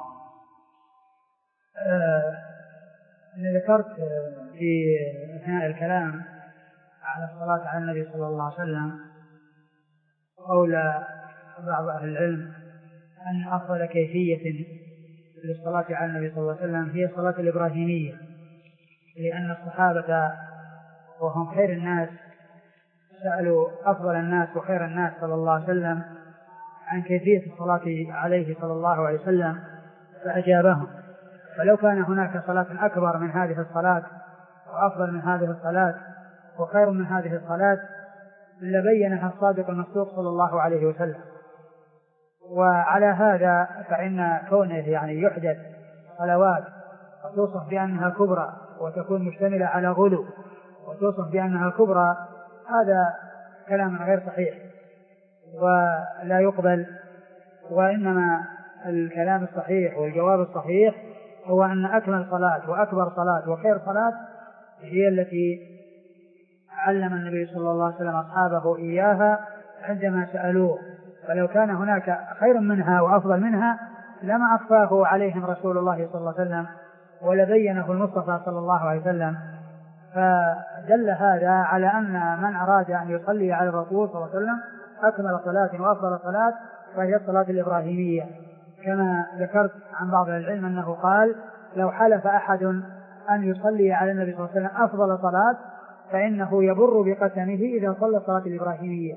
آه أنا ذكرت في أثناء الكلام على الصلاة على النبي صلى الله عليه وسلم قول بعض أهل العلم أن أفضل كيفية للصلاة على النبي صلى الله عليه وسلم هي الصلاة الإبراهيمية، لأن الصحابة وهم خير الناس سألوا أفضل الناس وخير الناس صلى الله عليه وسلم عن كيفية الصلاة عليه صلى الله عليه وسلم فأجابهم. فلو كان هناك صلاة أكبر من هذه الصلاة وأفضل من هذه الصلاة وخير من هذه الصلاة لبينها الصادق المصدوق صلى الله عليه وسلم. وعلى هذا فإن كونه يعني يحدث صلوات وتوصف بأنها كبرى وتكون مشتملة على غلو وتوصف بأنها كبرى، هذا كلام غير صحيح ولا يقبل. وإنما الكلام الصحيح والجواب الصحيح هو أن أكمل صلاة وأكبر صلاة وخير صلاة هي التي علم النبي صلى الله عليه وسلم أصحابه إياها عندما سألوه، فلو كان هناك خير منها وأفضل منها لما أخفاه عليهم رسول الله صلى الله عليه وسلم ولبينه المصطفى صلى الله عليه وسلم. فدل هذا على أن من أراد أن يصلي على الرسول صلى الله عليه وسلم أكمل صلاة وأفضل صلاة فهي الصلاة الإبراهيمية، كما ذكرت عن بعض العلم أنه قال لو حلف أحد أن يصلي على النبي صلى الله عليه وسلم أفضل صلاة فإنه يبر بقسمه إذا صلى الصلاة الإبراهيمية.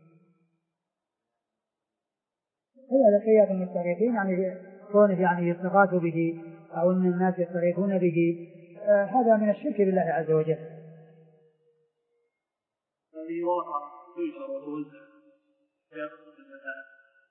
هذا لقيات المستغيثين يعني كونه يعني يستغاث به أو أن الناس يستغيثون به، آه هذا من الشرك بالله عز وجل.
هذه واقع تنشر وتوزع في قصة الفتاة.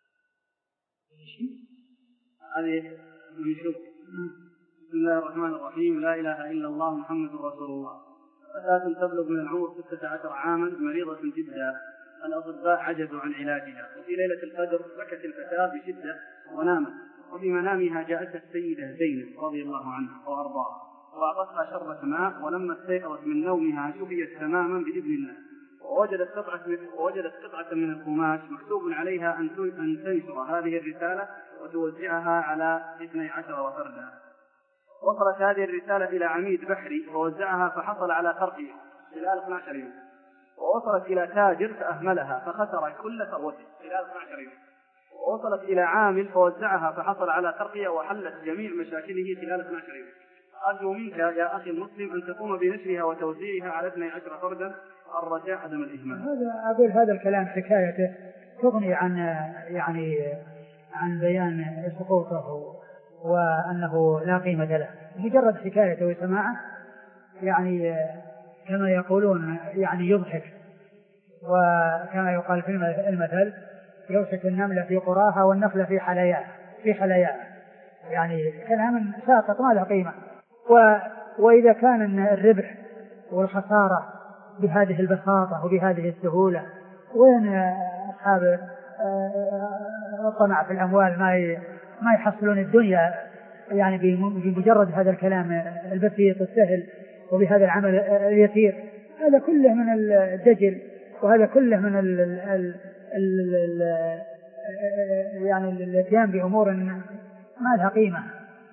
هذه من شرك. بسم الله الرحمن الرحيم. لا إله إلا الله محمد رسول الله. فتاة تبلغ من العمر ستة عشر عاما مريضة جدا، الأطباء عجزوا عن علاجها، وفي ليلة القدر بكت الفتاة بشدة ونامت، وفي منامها جاءتها السيدة زينب رضي الله عنها وأرضاها وأعطتها شربة ماء، ولما استيقظت من نومها شفيت تماما بإذن الله، ووجدت قطعة ووجدت قطعة من القماش مكتوب عليها أن تنشر هذه الرسالة وتوزعها على اثني عشر فردا. وصلت هذه الرسالة إلى عميد بحري ووزعها فحصل على ترقية خلال اثني عشر يوم، ووصلت إلى تاجر فأهملها فخسر كل ثروته خلال اثني عشر يوم، ووصلت إلى عامل فوزعها فحصل على ترقية وحلت جميع مشاكله خلال اثني عشر يوم. أرجو منك يا أخي المسلم أن تقوم بنشرها وتوزيعها على اثني عشر فردا الرجاء عدم الإهمال.
هذا أقول هذا الكلام حكايته تغني عن يعني عن بيان سقوطه وأنه لا قيمة له، مجرد حكايته وسماعه يعني كما يقولون يعني يضحك، وكما يقال في المثل يوشك النملة في قراها والنخلة في حلياها في حلياها، يعني كلام ساقط ما له قيمة. و... وإذا كان الربح والخسارة بهذه البساطة وبهذه السهولة، وين أصحاب الطمع في الأموال ما ي... ما يحصلون الدنيا يعني بمجرد هذا الكلام البسيط السهل وبهذا العمل اليسير؟ هذا كله من الدجل، وهذا كله من ال ال ال ال يعني الاتيان بأمور ما لها قيمة.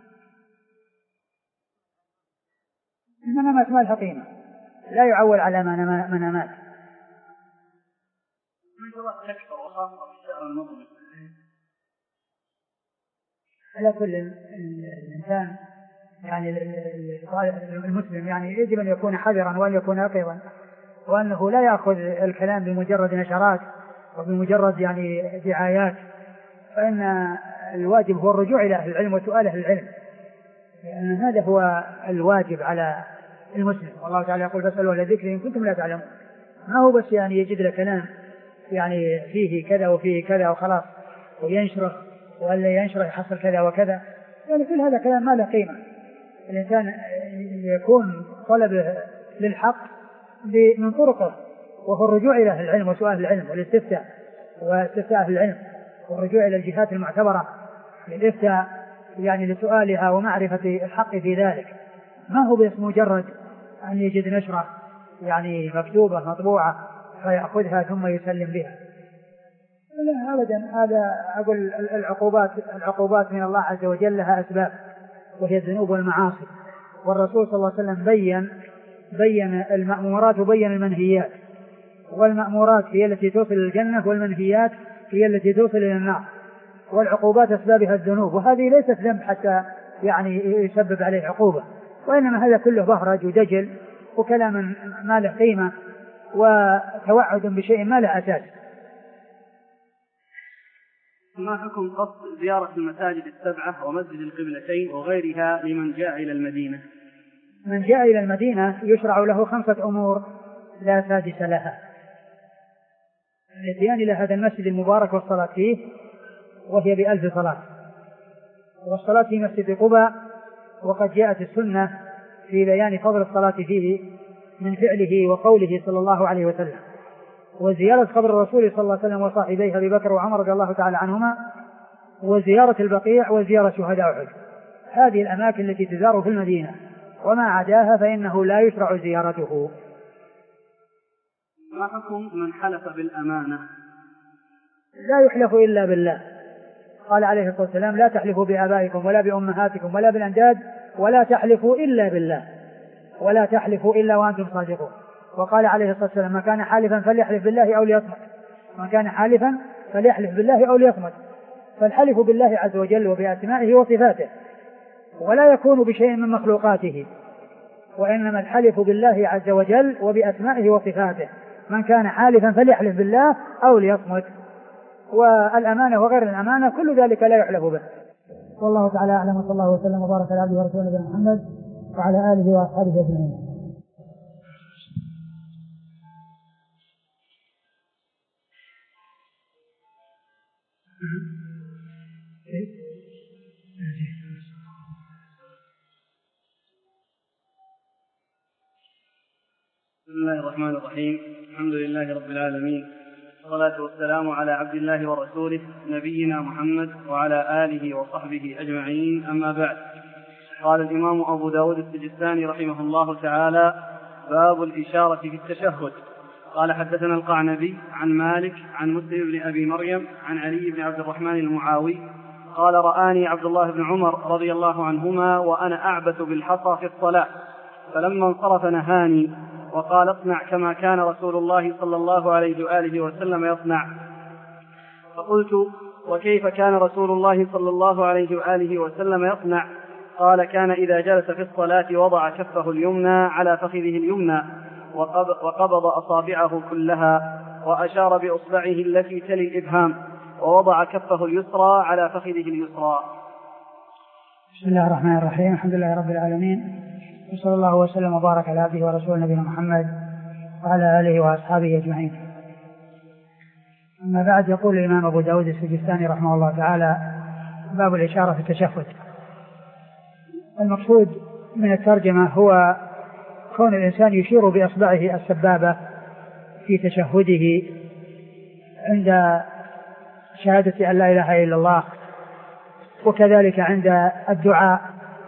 المنامات ما لها قيمة، لا يعول على منامات. على كل الإنسان يعني المسلم يعني يجب أن يكون حذرا وأن يكون يقظا، وأنه لا يأخذ الكلام بمجرد نشرات وبمجرد يعني دعايات، فإن الواجب هو الرجوع إلى أهل العلم وسؤال أهل العلم، لأن هذا هو الواجب على المسلم. والله تعالى يقول فاسألوا أهل الذكر إن كنتم لا تعلمون. ما هو بس يعني يجد له كلام يعني فيه كذا وفيه كذا وخلاص وينشره، ولا ينشره يحصل كذا وكذا، يعني كل هذا كلام ما له قيمة. الإنسان يكون طلبه للحق من طرقه، وهو الرجوع إلى أهل العلم وسؤال العلم والاستفتاء واستفتاء أهل العلم والرجوع إلى الجهات المعتبرة للإفتاء يعني لسؤالها ومعرفة الحق في ذلك. ما هو بس مجرد أن يجد نشرة يعني مكتوبة مطبوعة فيأخذها ثم يسلم بها، لا أبدا. هذا أقول العقوبات العقوبات من الله عز وجل لها أسباب، وهي الذنوب والمعاصي، والرسول صلى الله عليه وسلم بين بين المأمورات وبين المنهيات، والمأمورات هي التي توصل للجنة، والمنهيات هي التي توصل إلى النار، والعقوبات أسبابها الذنوب، وهذه ليست ذنب حتى يعني يسبب عليه عقوبة، وإنما هذا كله بهرج ودجل وكلام ما له قيمة وتوعد بشيء ما له أساس.
ما حكم قصد زيارة المساجد السبعة ومسجد القبلتين وغيرها لمن جاء إلى المدينة؟
من جاء إلى المدينة يشرع له خمسة أمور لا سادس لها: الاتيان إلى هذا المسجد المبارك والصلاة فيه، وهي بألف صلاة، والصلاة في مسجد قباء، وقد جاءت السنة في بيان فضل الصلاة فيه من فعله وقوله صلى الله عليه وسلم، وزيارة قبر الرسول صلى الله عليه وسلم وصاحبيه أبي بكر وعمر رضي الله تعالى عنهما، وزيارة البقيع، وزيارة شهداء أحد. هذه الأماكن التي تزار في المدينة، وما عداها فإنه لا يشرع زيارته.
ما حكم من حلف بالأمانة؟
لا يحلف إلا بالله. قال عليه الصلاة والسلام: لا تحلفوا بآبائكم ولا بأمهاتكم ولا بالأنداد، ولا تحلفوا إلا بالله، ولا تحلفوا إلا وأنتم صادقون. وقال عليه الصلاة والسلام: من كان حالفا فليحلف بالله أو ليصمت، من كان حالفا فليحلف بالله أو ليصمت. فالحلف بالله عز وجل وبأسمائه وصفاته، ولا يكون بشيء من مخلوقاته، وإنما الحلف بالله عز وجل وبأسمائه وصفاته. من كان حالفا فليحلف بالله أو ليصمت. والأمانة وغير الأمانة كل ذلك لا يحلف به. والله تعالى أعلم، وصلى الله وسلم وبارك على عبده ورسوله نبينا محمد وعلى آله وأصحابه أجمعين.
بسم الله الرحمن الرحيم. الحمد لله رب العالمين، والصلاة والسلام على عبد الله ورسوله نبينا محمد وعلى آله وصحبه أجمعين، أما بعد. قال الإمام أبو داود السجستاني رحمه الله تعالى: باب الإشارة في التشهد. قال: حدثنا القعنبي عن مالك عن مسلم بن أبي مريم عن علي بن عبد الرحمن المعاوي قال: رآني عبد الله بن عمر رضي الله عنهما وأنا أعبث بالحصى في الصلاة، فلما انصرف نهاني وقال: اصنع كما كان رسول الله صلى الله عليه وآله وسلم يصنع. فقلت: وكيف كان رسول الله صلى الله عليه وآله وسلم يصنع؟ قال: كان إذا جلس في الصلاة وضع كفه اليمنى على فخذه اليمنى وقبض أصابعه كلها وأشار بأصبعه التي تلي الإبهام، ووضع كفه اليسرى على فخذه اليسرى.
بسم الله الرحمن الرحيم. الحمد لله رب العالمين، وصلى الله وسلم وبارك على عبده ورسوله نبينا محمد وعلى آله وأصحابه أجمعين. أما بعد، يقول الإمام أبو داود السجستاني رحمه الله تعالى: باب الإشارة في التشهد. المقصود من الترجمة هو كون الإنسان يشير بأصبعه السبابة في تشهده عند شهادة أن لا إله إلا الله، وكذلك عند الدعاء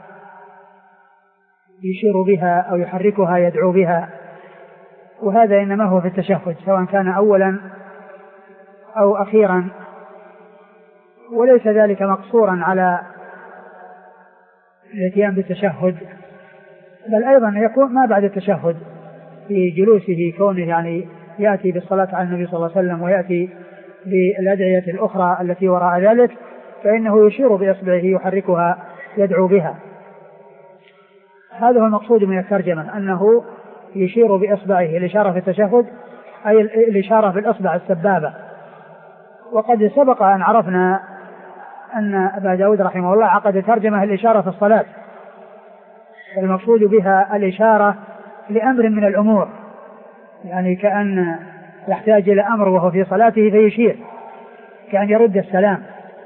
يشير بها أو يحركها يدعو بها، وهذا إنما هو في التشهد، سواء كان أولا أو أخيرا، وليس ذلك مقصورا على الاتيان بالتشهد، بل أيضا يكون ما بعد التشهد في جلوسه، كونه يعني يأتي بالصلاة على النبي صلى الله عليه وسلم ويأتي بالأدعية الأخرى التي وراء ذلك، فإنه يشير بإصبعه يحركها يدعو بها. هذا هو المقصود من الترجمة، أنه يشير بإصبعه. الإشارة في التشهد أي الإشارة بالإصبع السبابة. وقد سبق أن عرفنا أن أبا داود رحمه الله عقد ترجمة الإشارة في الصلاة، المقصود بها الإشارة لأمر من الأمور، يعني كأن يحتاج إلى أمر وهو في صلاته فيشير، كأن يرد السلام،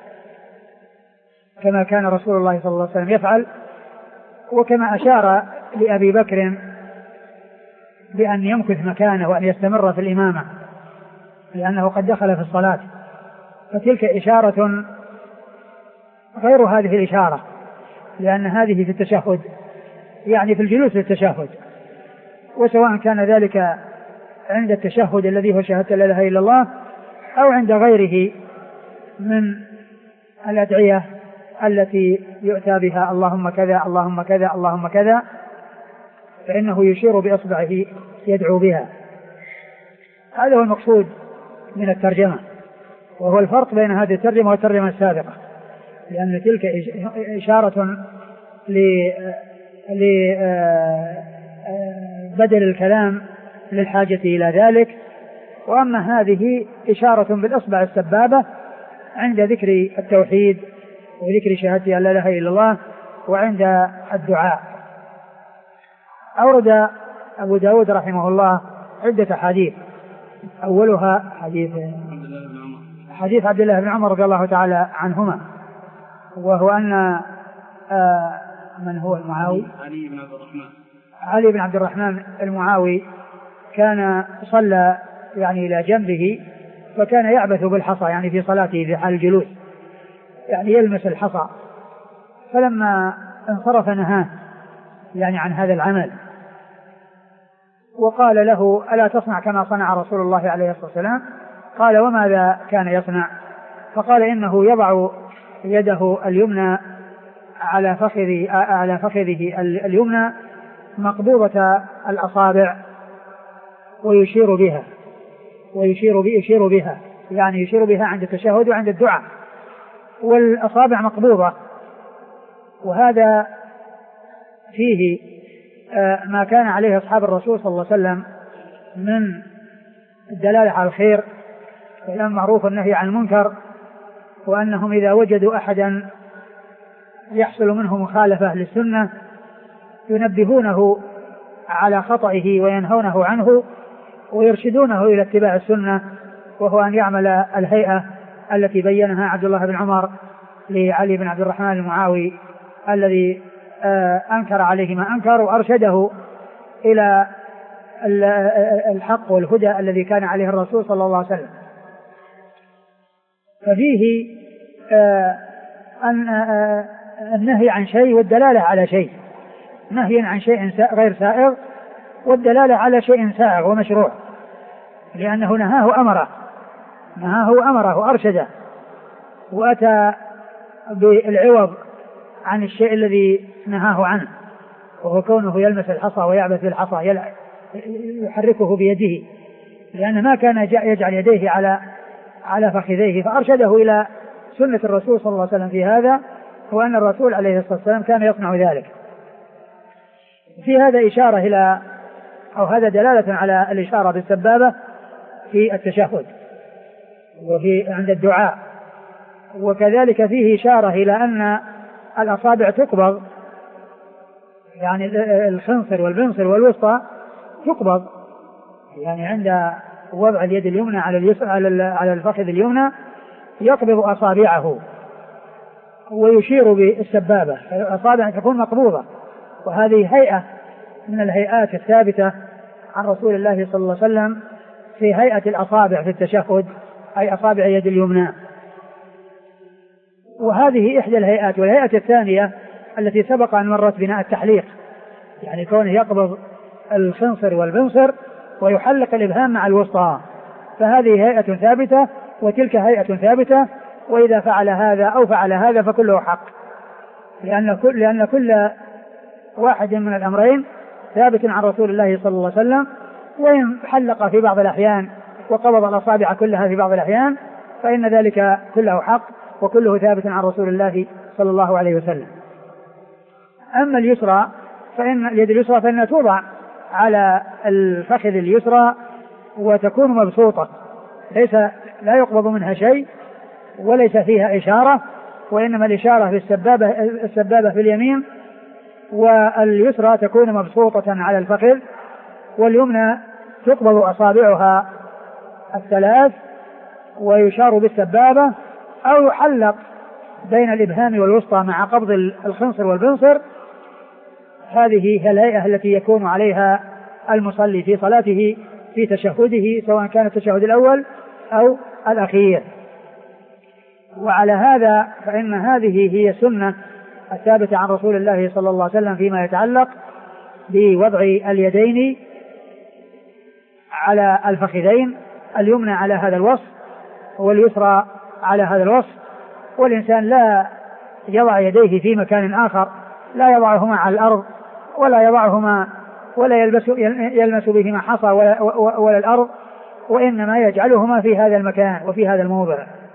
كما كان رسول الله صلى الله عليه وسلم يفعل، وكما أشار لأبي بكر بأن يمكث مكانه وأن يستمر في الإمامة لأنه قد دخل في الصلاة، فتلك إشارة غير هذه الإشارة، لأن هذه في التشهد، يعني في الجلوس في التشهد، وسواء كان ذلك عند التشهد الذي هو شهادة لا إله إلا الله أو عند غيره من الأدعية التي يؤتى بها اللهم كذا اللهم كذا اللهم كذا، فإنه يشير بإصبعه يدعو بها. هذا هو المقصود من الترجمة. وهو الفرق بين هذه الترجمة والترجمة السابقة، لأن تلك إشارة لبدل الكلام للحاجة إلى ذلك، وأما هذه إشارة بالإصبع السبابة عند ذكر التوحيد وذكر شهادة أن لا إله إلا الله وعند الدعاء. أورد أبو داود رحمه الله عدة حديث، أولها حديث حديث عبد الله بن عمر رضي الله تعالى عنهما، وهو أن آه من هو المعاوي
علي بن عبد الرحمن
علي بن عبد الرحمن المعاوي كان صلى يعني إلى جنبه، فكان يعبث بالحصى يعني في صلاته في حال الجلوس، يعني يلمس الحصى، فلما انصرف نهاه يعني عن هذا العمل، وقال له ألا تصنع كما صنع رسول الله عليه الصلاة والسلام؟ قال وماذا كان يصنع؟ فقال إنه يضع يده اليمنى على فخذه على فخذه اليمنى مقبوضة الأصابع ويشير بها ويشير يشير بها يعني يشير بها عند التشهد وعند الدعاء، والأصابع مقبوضة. وهذا فيه ما كان عليه أصحاب الرسول صلى الله عليه وسلم من الدلالة على الخير والأمر بالمعروف والنهي عن المنكر، وأنهم إذا وجدوا أحدا يحصل منه مخالفة للسنة ينبهونه على خطئه وينهونه عنه ويرشدونه إلى اتباع السنة، وهو أن يعمل الهيئة التي بينها عبد الله بن عمر لعلي بن عبد الرحمن المعاوي الذي أنكر عليه ما أنكر وأرشده إلى الحق والهدى الذي كان عليه الرسول صلى الله عليه وسلم. ففيه النهي عن شيء والدلالة على شيء، نهي عن شيء غير سائغ والدلالة على شيء سائغ ومشروع، لأنه نهاه أمره نهاه أمره وأرشده، وأتى بالعوض عن الشيء الذي نهاه عنه، وهو كونه يلمس الحصى ويعبث بالحصى يحركه بيده، لأن ما كان يجعل يديه على على فخذيه، فأرشده إلى سنة الرسول صلى الله عليه وسلم في هذا، وأن الرسول عليه الصلاة والسلام كان يصنع ذلك. في هذا إشارة إلى أو هذا دلالة على الإشارة بالسبابة في التشهد وفي عند الدعاء، وكذلك فيه إشارة إلى أن الأصابع تقبض، يعني الخنصر والبنصر والوسطى تقبض، يعني عند وضع اليد اليمنى على اليسرى على الفخذ اليمنى يقبض أصابعه ويشير بالسبابة، الأصابع تكون مقبوضة، وهذه هيئة من الهيئات الثابتة عن رسول الله صلى الله عليه وسلم في هيئة الأصابع في التشهد، أي أصابع يد اليمنى. وهذه إحدى الهيئات. والهيئة الثانية التي سبق أن مرت بناء التحليق، يعني كونه يقبض الخنصر والبنصر ويحلق الإبهام مع الوسطى، فهذه هيئة ثابتة وتلك هيئة ثابتة، وإذا فعل هذا أو فعل هذا فكله حق، لأن كل, لأن كل واحد من الأمرين ثابت عن رسول الله صلى الله عليه وسلم، وإن حلق في بعض الأحيان وقبض الأصابع كلها في بعض الأحيان فإن ذلك كله حق وكله ثابت عن رسول الله صلى الله عليه وسلم. أما اليسرى فإن اليد اليسرى فإنها توضع على الفخذ اليسرى وتكون مبسوطة، ليس لا يقبض منها شيء وليس فيها إشارة، وإنما الإشارة في السبابة, السبابة في اليمين، واليسرى تكون مبسوطة على الفخذ، واليمنى تقبض أصابعها الثلاث ويشار بالسبابة أو يحلق بين الإبهام والوسطى مع قبض الخنصر والبنصر. هذه هي الهيئة التي يكون عليها المصلي في صلاته في تشهده، سواء كان التشهد الأول أو الأخير. وعلى هذا فإن هذه هي سنة الثابتة عن رسول الله صلى الله عليه وسلم فيما يتعلق بوضع اليدين على الفخذين، اليمنى على هذا الوصف واليسرى على هذا الوصف، والإنسان لا يضع يديه في مكان آخر، لا يضعهما على الأرض ولا يضعهما ولا يلبس, يلمس بهما حصى ولا, ولا الأرض، وإنما يجعلهما في هذا المكان وفي هذا الموضع،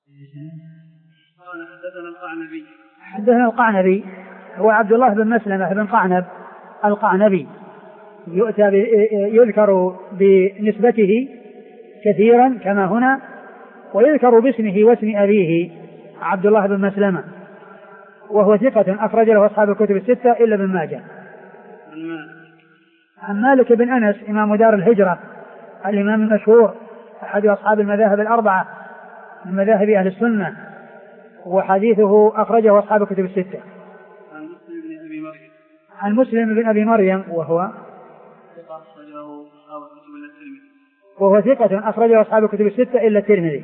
قال حدثنا القعنبي
حدثنا القعنبي هو عبد الله بن مسلمة بن قعنب القعنبي، يؤتى يذكر بنسبته كثيرا كما هنا، ويذكر باسمه واسم أبيه عبد الله بن مسلمة، وهو ثقة أخرج له أصحاب الكتب الستة إلا ابن ماجه. عن مالك بن أنس إمام دار الهجرة الإمام المشهور أحد أصحاب المذاهب الأربعة من مذاهب أهل السنة، وحديثه أخرجه أصحاب الكتب الستة.
عن مسلم بن أبي مريم
عن مسلم بن أبي مريم وهو وهو ثقة أخرجه أصحاب الكتب الستة إلا الترمذي.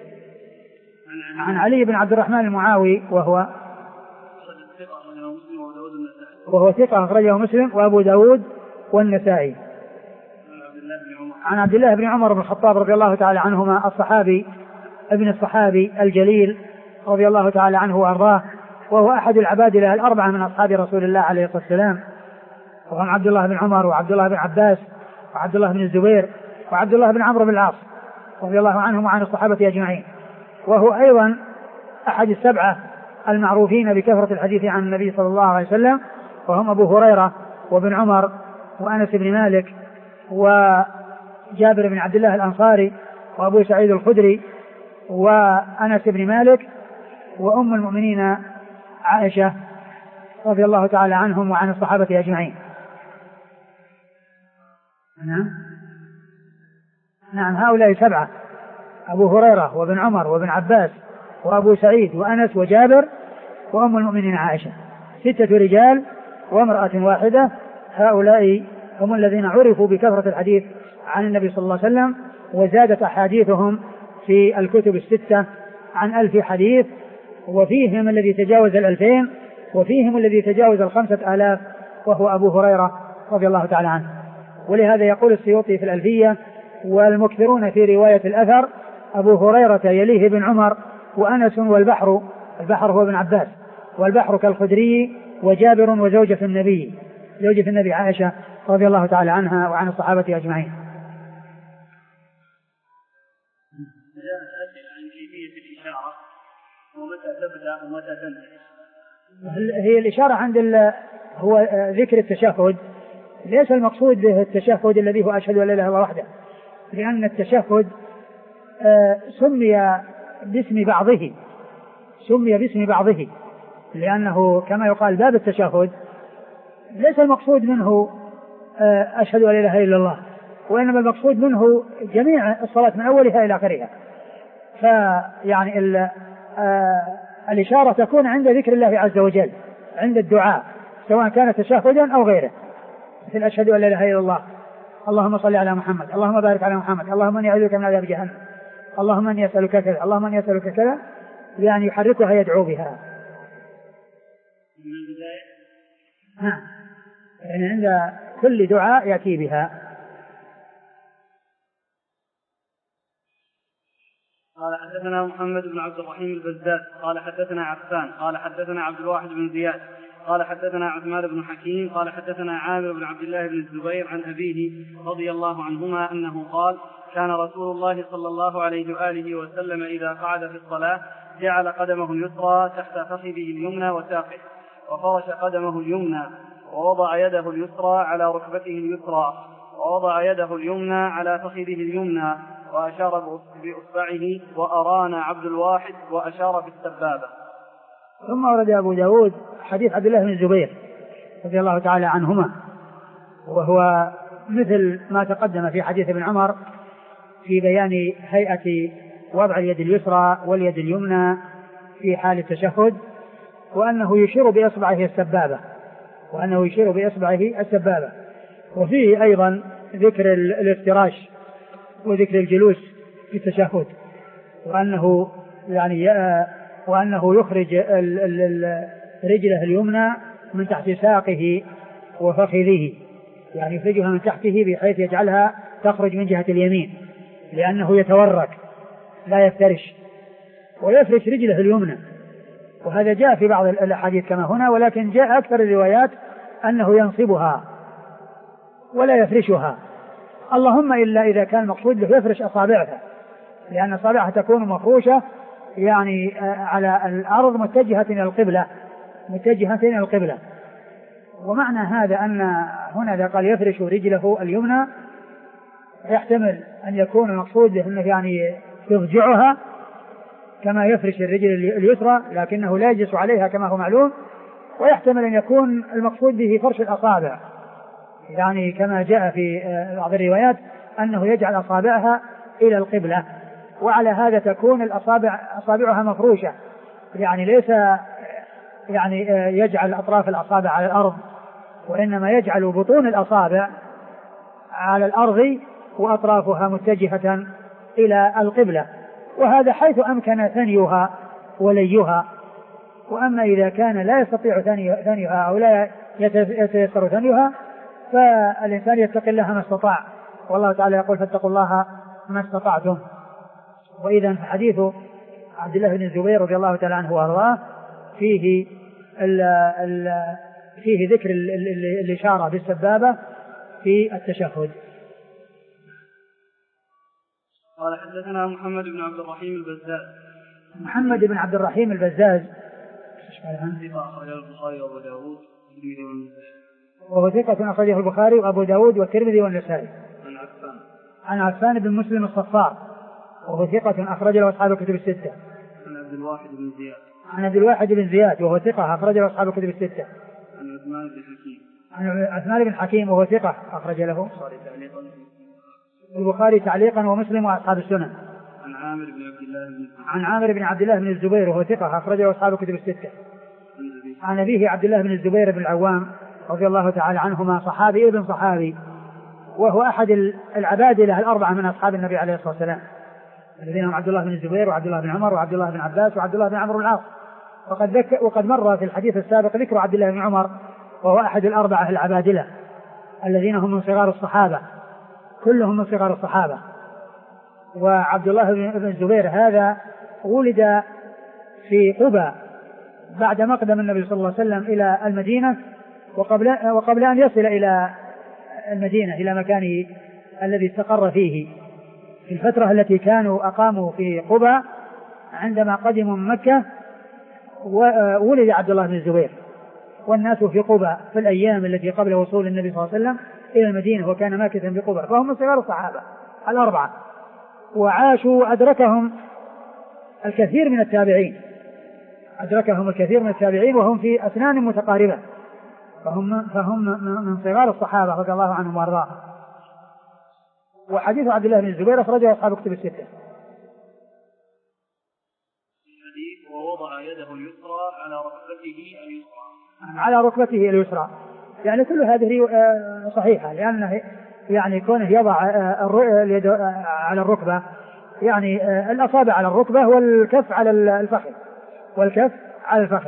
عن علي بن عبد الرحمن المعاوي وهو وهو ثقة أخرجه مسلم وأبو داود والنسائي. عن عبد الله بن عمر بن الخطاب رضي الله تعالى عنهما الصحابي ابن الصحابي الجليل رضي الله تعالى عنه وأرضاه، وهو أحد العبادلة الأربعة من أصحاب رسول الله عليه الصلاة والسلام، وهم عبد الله بن عمر وعبد الله بن عباس وعبد الله بن الزبير وعبد الله بن عمرو بن العاص رضي الله عنهم وعن الصحابة أجمعين، وهو أيضا أحد السبعة المعروفين بكثرة الحديث عن النبي صلى الله عليه وسلم، وهم أبو هريرة وابن عمر وأنس بن مالك وجابر بن عبد الله الأنصاري وأبو سعيد الخدري وأنس بن مالك وأم المؤمنين عائشة رضي الله تعالى عنهم وعن الصحابة أجمعين. نعم نعم هؤلاء سبعة: أبو هريرة وابن عمر وابن عباس وأبو سعيد وأنس وجابر وأم المؤمنين عائشة، ستة رجال وامرأة واحدة. هؤلاء هم الذين عرفوا بكثرة الحديث عن النبي صلى الله عليه وسلم، وزادت أحاديثهم في الكتب الستة عن ألف حديث، وفيهم الذي تجاوز الألفين، وفيهم الذي تجاوز الخمسة آلاف، وهو أبو هريرة رضي الله تعالى عنه. ولهذا يقول السيوطي في الألفية: والمكثرون في رواية الأثر أبو هريرة يليه ابن عمر وأنس والبحر، البحر هو ابن عباس، والبحر كالخدري وجابر وزوجة النبي زوجة النبي عائشة رضي الله تعالى عنها وعن الصحابة أجمعين.
عن كيفية الإشارة ومتى تبدأ ومتى تنتهي؟
هي الإشارة عند هو ذكر التشهد، ليس المقصود به التشهد الذي هو أشهد أن لا إله إلا الله وحده، لأن التشهد سمي باسم بعضه سمي باسم بعضه لأنه كما يقال باب التشهد ليس المقصود منه أشهد أن لا إله إلا الله، وإنما المقصود منه جميع الصلاة من أولها إلى آخرها. فيعني الإشارة تكون عند ذكر الله عز وجل، عند الدعاء، سواء كان تشهدا أو غيره، مثل أشهد أن لا إله إلا الله، اللهم صل على محمد، اللهم بارك على محمد، اللهم إني أعوذ بك من عذاب جهنم، اللهم إني أسألك كذا، اللهم إني أسألك كذا، يعني يحركها يدعو بها
من البداية.
نعم، يعني عند كل دعاء يأتي بها.
قال حدثنا محمد بن عبد الرحيم البزاز قال حدثنا عفان قال حدثنا عبد الواحد بن زياد قال حدثنا عثمان بن حكيم قال حدثنا عامر بن عبد الله بن الزبير عن أبيه رضي الله عنهما أنه قال: كان رسول الله صلى الله عليه وآله وسلم إذا قعد في الصلاة جعل قدمه اليسرى تحت فخذه اليمنى وساقه، وفرش قدمه اليمنى، ووضع يده اليسرى على ركبته اليسرى، ووضع يده اليمنى على فخذه اليمنى، وأشار بإصبعه، وأرانا عبد الواحد وأشار بالسبابة.
ثم ورد أبو داود حديث عبد الله بن الزبير رضي الله تعالى عنهما، وهو مثل ما تقدم في حديث ابن عمر في بيان هيئة وضع اليد اليسرى واليد اليمنى في حال التشهد، وأنه يشير بإصبعه السبابة وأنه يشير بإصبعه السبابة وفيه أيضا ذكر الافتراش وذكر الجلوس في التشهد، وأنه يعني وأنه يخرج رجله اليمنى من تحت ساقه وفخذه، يعني يخرجها من تحته بحيث يجعلها تخرج من جهة اليمين، لأنه يتورك لا يفترش، ويفرش رجله اليمنى. وهذا جاء في بعض الأحاديث كما هنا، ولكن جاء أكثر الروايات أنه ينصبها ولا يفرشها، اللهم إلا إذا كان مقصود له يفرش أصابعها، لأن أصابعها تكون مفروشة يعني على الأرض متجهة إلى القبلة متجهة إلى القبلة. ومعنى هذا أن هنا إذا قال يفرش رجله اليمنى يحتمل أن يكون المقصود أنه يعني يضجعها كما يفرش الرجل اليسرى لكنه لا يجلس عليها كما هو معلوم، ويحتمل أن يكون المقصود به فرش الأصابع، يعني كما جاء في بعض الروايات أنه يجعل أصابعها إلى القبلة، وعلى هذا تكون الأصابع أصابعها مفروشة، يعني ليس يعني يجعل أطراف الأصابع على الأرض، وإنما يجعل بطون الأصابع على الأرض وأطرافها متجهة إلى القبلة، وهذا حيث أمكن ثنيها وليها. وأما إذا كان لا يستطيع ثنيها أو لا يتيسر ثنيها فالإنسان يتقي الله ما استطاع، والله تعالى يقول فاتقوا الله ما استطعتم. وإذا حديث عبد الله بن الزبير رضي الله تعالى عنه وأرضاه فيه ال ال فيه ذكر ال ال الإشارة بالسبابة في التشهد.
قال حدثنا محمد بن عبد الرحيم البزاز.
محمد بن عبد الرحيم البزاز
أخرجه البخاري وأبو داود
وهو ثقة أخرجه البخاري وأبو داود والترمذي والنسائي.
عن عفان
عن عفان بن مسلم الصفار وهو ثقة أخرج له أصحاب الكتب الستة.
عن عبد الواحد بن زياد.
عن عبد الواحد بن زياد وهو ثقة أخرج له أصحاب الكتب الستة.
عن عثمان بن حكيم.
عن عثمان بن حكيم وهو ثقة أخرج له البخاري تعليقا ومسلم وأصحاب السنن.
عن عامر بن عبد الله بن
عن عامر بن عبد الله بن الزبير وهو ثقة أخرج له أصحاب الكتب الستة. عن أبيه عبد الله بن الزبير بن العوام رضي الله تعالى عنهما صحابي ابن صحابي، وهو أحد العبادلة الأربعة من أصحاب النبي عليه الصلاة والسلام الذين هم عبد الله بن الزبير وعبد الله بن عمر وعبد الله بن عباس وعبد الله بن عمرو بن العاص. وقد, ذك وقد مر في الحديث السابق ذكر عبد الله بن عمر وهو أحد الأربعة العبادلة الذين هم من صغار الصحابة، كلهم من صغار الصحابة. وعبد الله بن الزبير هذا ولد في قباء بعد مقدم النبي صلى الله عليه وسلم إلى المدينة، وقبل, وقبل أن يصل إلى المدينة إلى مكانه الذي استقر فيه في الفترة التي كانوا أقاموا في قباء. عندما قدموا من مكة ولد عبد الله بن الزبير والناس في قباء في الأيام التي قبل وصول النبي صلى الله عليه وسلم إلى المدينة، وكان ماكثا بقباء، فهم من صغار الصحابة الأربعة، وعاشوا أدركهم الكثير من التابعين أدركهم الكثير من التابعين وهم في أسنان متقاربة، فهم, فهم من صغار الصحابة رضي الله عنهم وارضاهم. وحديث عبد الله بن الزبير أخرجه أصحاب كتب الستة.
الحديث ووضع يده اليسرى على ركبته اليسرى
على ركبته اليسرى، يعني كل هذه صحيحة، لأنه يعني كونه يضع اليد على الركبة يعني الأصابع على الركبة والكف على الفخذ والكف على الفخذ.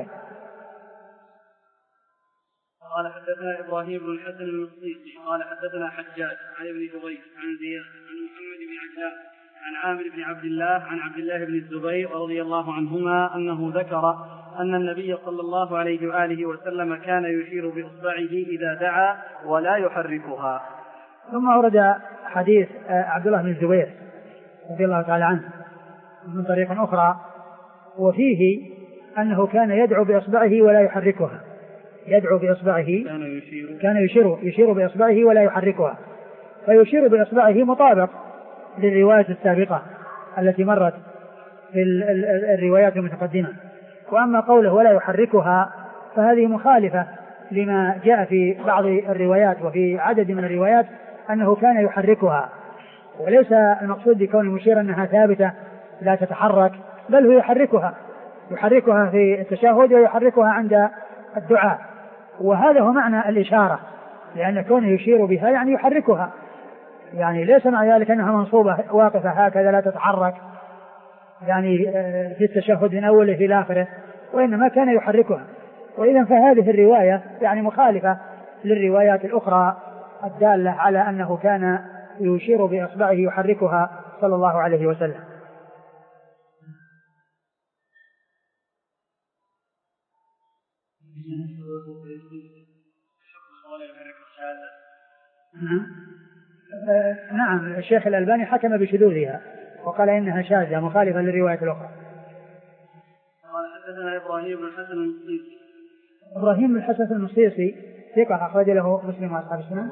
قال حدثنا إبراهيم بن الحسن المصريسي قال حدثنا حجاج عن ابن جبير عن زياد عن محمد بن عجلان عن عامر بن عبد الله عن عبد الله بن الزبير رضي الله عنهما أنه ذكر أن النبي صلى الله عليه وآله وسلم كان يشير بإصبعه إذا دعا ولا يحركها.
ثم ورد حديث عبد الله بن الزبير رضي الله تعالى عنه من طريق أخرى، وفيه أنه كان يدعو بإصبعه ولا يحركها، يدعو بإصبعه
كان يشير
كان يشير يشير بإصبعه ولا يحركها، فيشير بإصبعه مطابق للرواية السابقة التي مرت في الروايات المتقدمة. وأما قوله ولا يحركها فهذه مخالفة لما جاء في بعض الروايات وفي عدد من الروايات أنه كان يحركها، وليس المقصود بكون المشير أنها ثابتة لا تتحرك، بل هو يحركها يحركها في التشهد ويحركها عند الدعاء، وهذا هو معنى الإشارة، لأن كونه يشير بها يعني يحركها، يعني ليس مع ذلك أنها منصوبة واقفة هكذا لا تتحرك يعني في التشهد من أوله إلى آخره، وإنما كان يحركها. وإذا فهذه الرواية يعني مخالفة للروايات الأخرى الدالة على أنه كان يشير بإصبعه يحركها صلى الله عليه وسلم. نعم الشيخ الألباني حكم بشذوذها وقال إنها شاذة مخالفة للرواية الأخرى.
حدثنا إبراهيم بن الحسن المصيصي.
إبراهيم بن الحسن المصيصي ثقة أخرج له مسلم وأصحاب السنن.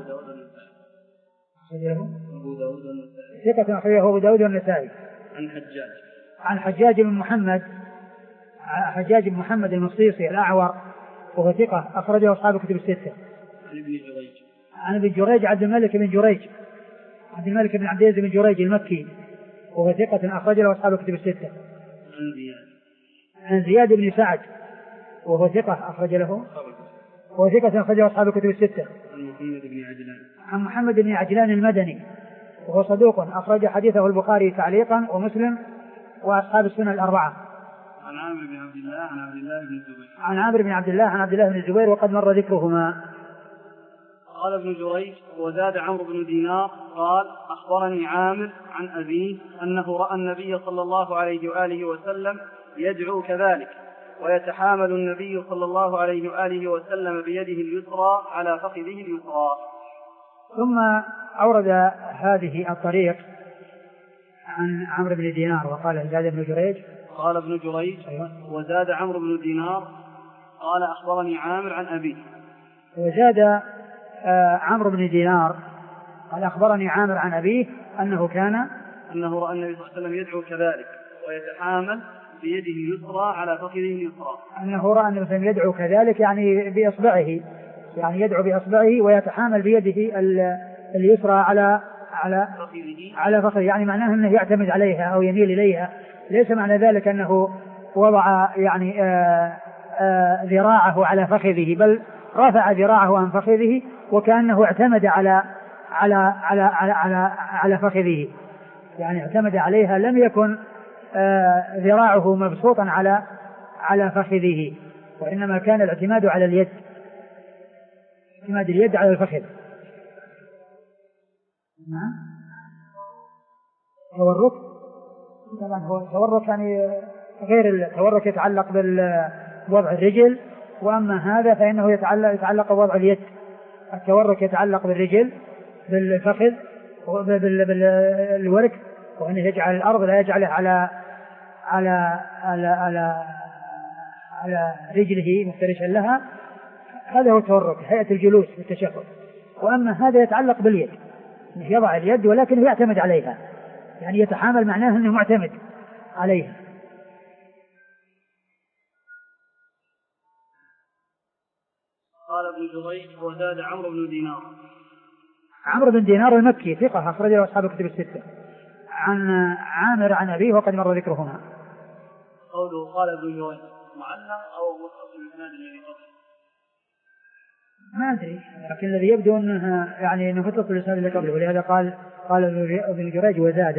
أبو داود والنسائي.
ثقة أخرجه أبو داود والنسائي.
عن حجاج.
عن حجاج بن محمد حجاج بن محمد المصيصي الأعور وهو ثقة أخرجه أصحاب الكتب الستة.
عن ابن جريج.
عن ابن جريج عبد الملك بن جريج عبد الملك بن عبد العزيز بن جريج المكي وهو ثقة أخرج له أصحاب الكتب الستة.
عن زياد.
عن زياد بن سعد وهو ثقة أخرج له وهو ثقة أخرج له أصحاب الكتب الستة.
عن محمد بن عجلان.
عن محمد بن عجلان المدني وهو صدوق أخرج حديثه البخاري تعليقا ومسلم وأصحاب السنة الأربعة.
عن عامر بن عبد الله عن عبد الله بن الزبير.
عن عامر بن عبد الله عن عبد الله بن الزبير وقد مر ذكرهما.
قال ابن جريج وزاد عمرو بن دينار قال أخبرني عامر عن أبيه أنه رأى النبي صلى الله عليه وآله وسلم يدعو كذلك ويتحامل النبي صلى الله عليه وآله وسلم بيده اليسرى على فخذه اليسرى.
ثم أورد هذه الطريق عن عمرو بن دينار وقال زاد ابن جريج.
قال ابن جريج وزاد عمرو بن دينار قال أخبرني عامر عن أبيه.
وزاد آه عمرو بن دينار قال أخبرني عامر عن أبيه أنه كان
أنه رأى النبي صلى الله عليه وسلم يدعو كذلك ويتحامل بيده اليسرى على فخذه اليسرى.
أنه رأى النبي صلى الله عليه وسلم يدعو كذلك يعني بإصبعه يعني يدعو بإصبعه ويتحامل بيده اليسرى على على
فخذه
على فخذه يعني معناه أنه يعتمد عليها أو يميل إليها. ليس معنى ذلك أنه وضع يعني آآ آآ ذراعه على فخذه بل رفع ذراعه عن فخذه وكأنه اعتمد على على على على على, على فخذه يعني اعتمد عليها لم يكن ذراعه مبسوطا على على فخذه وإنما كان الاعتماد على اليد اعتماد اليد على الفخذ. نعم تورك طبعا هو التورك يعني غير التورك يتعلق بوضع الرجل وأما هذا فإنه يتعلق يتعلق بوضع اليد. التورك يتعلق بالرجل بالفخذ بالورك وأنه يجعل الأرض لا يجعله على على على على على رجله مفترشا لها. هذا هو التورك هيئة الجلوس في التشهد. وأما هذا يتعلق باليد يضع اليد ولكنه يعتمد عليها يعني يتحامل معناه أنه معتمد عليها.
قال ابن جريج وزاد عمرو بن دينار.
عمرو بن دينار المكي ثقة أخرجه أصحاب الكتب الستة. عن عامر عن أبيه وقد مر ذكرهما.
قوله قال ابن جريج معلق أو متصل بالإسناد الذي قبله
ما أدري لكن الذي يبدو أنه يعني أنه متصل بالإسناد الذي قبله ولهذا قال قال ابن جريج وزاد.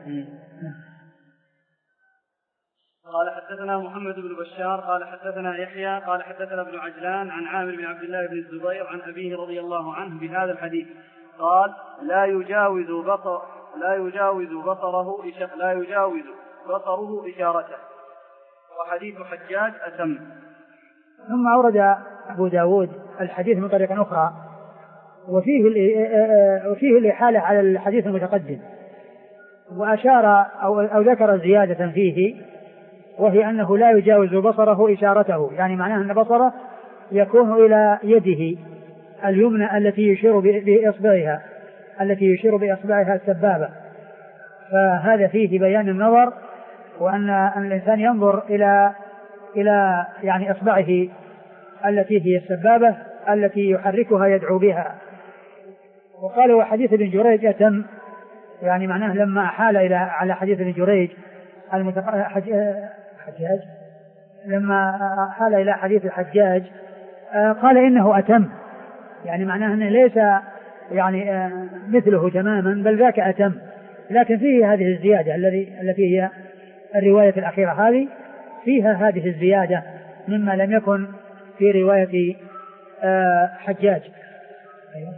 قال حدثنا محمد بن بشار قال حدثنا يحيى قال حدثنا ابن عجلان عن عامر بن عبد الله بن الزبير عن أبيه رضي الله عنه بهذا الحديث قال لا يجاوز بصر لا يجاوز بصره لا يجاوز بصره إشارته وحديث حجاج أتم.
ثم أورد أبو داود الحديث من طريق أخرى وفيه وفيه الإحالة على الحديث المتقدم وأشار أو, أو ذكر زيادة فيه وهي أنه لا يجاوز بصره إشارته يعني معناه أن بصره يكون إلى يده اليمنى التي يشير بإصبعها التي يشير بإصبعها السبابة. فهذا فيه بيان النظر وأن الإنسان ينظر إلى إلى يعني إصبعه التي هي السبابة التي يحركها يدعو بها. وقال وحديث ابن جريج أتم يعني معناه لما أحال إلى على حديث ابن جريج المتق... حجاج لما أحال إلى حديث الحجاج قال إنه أتم يعني معناه أنه ليس يعني مثله تماما بل ذاك أتم لكن فيه هذه الزيادة الذي التي هي الرواية الأخيرة هذه فيها هذه الزيادة مما لم يكن في رواية حجاج. أيوة.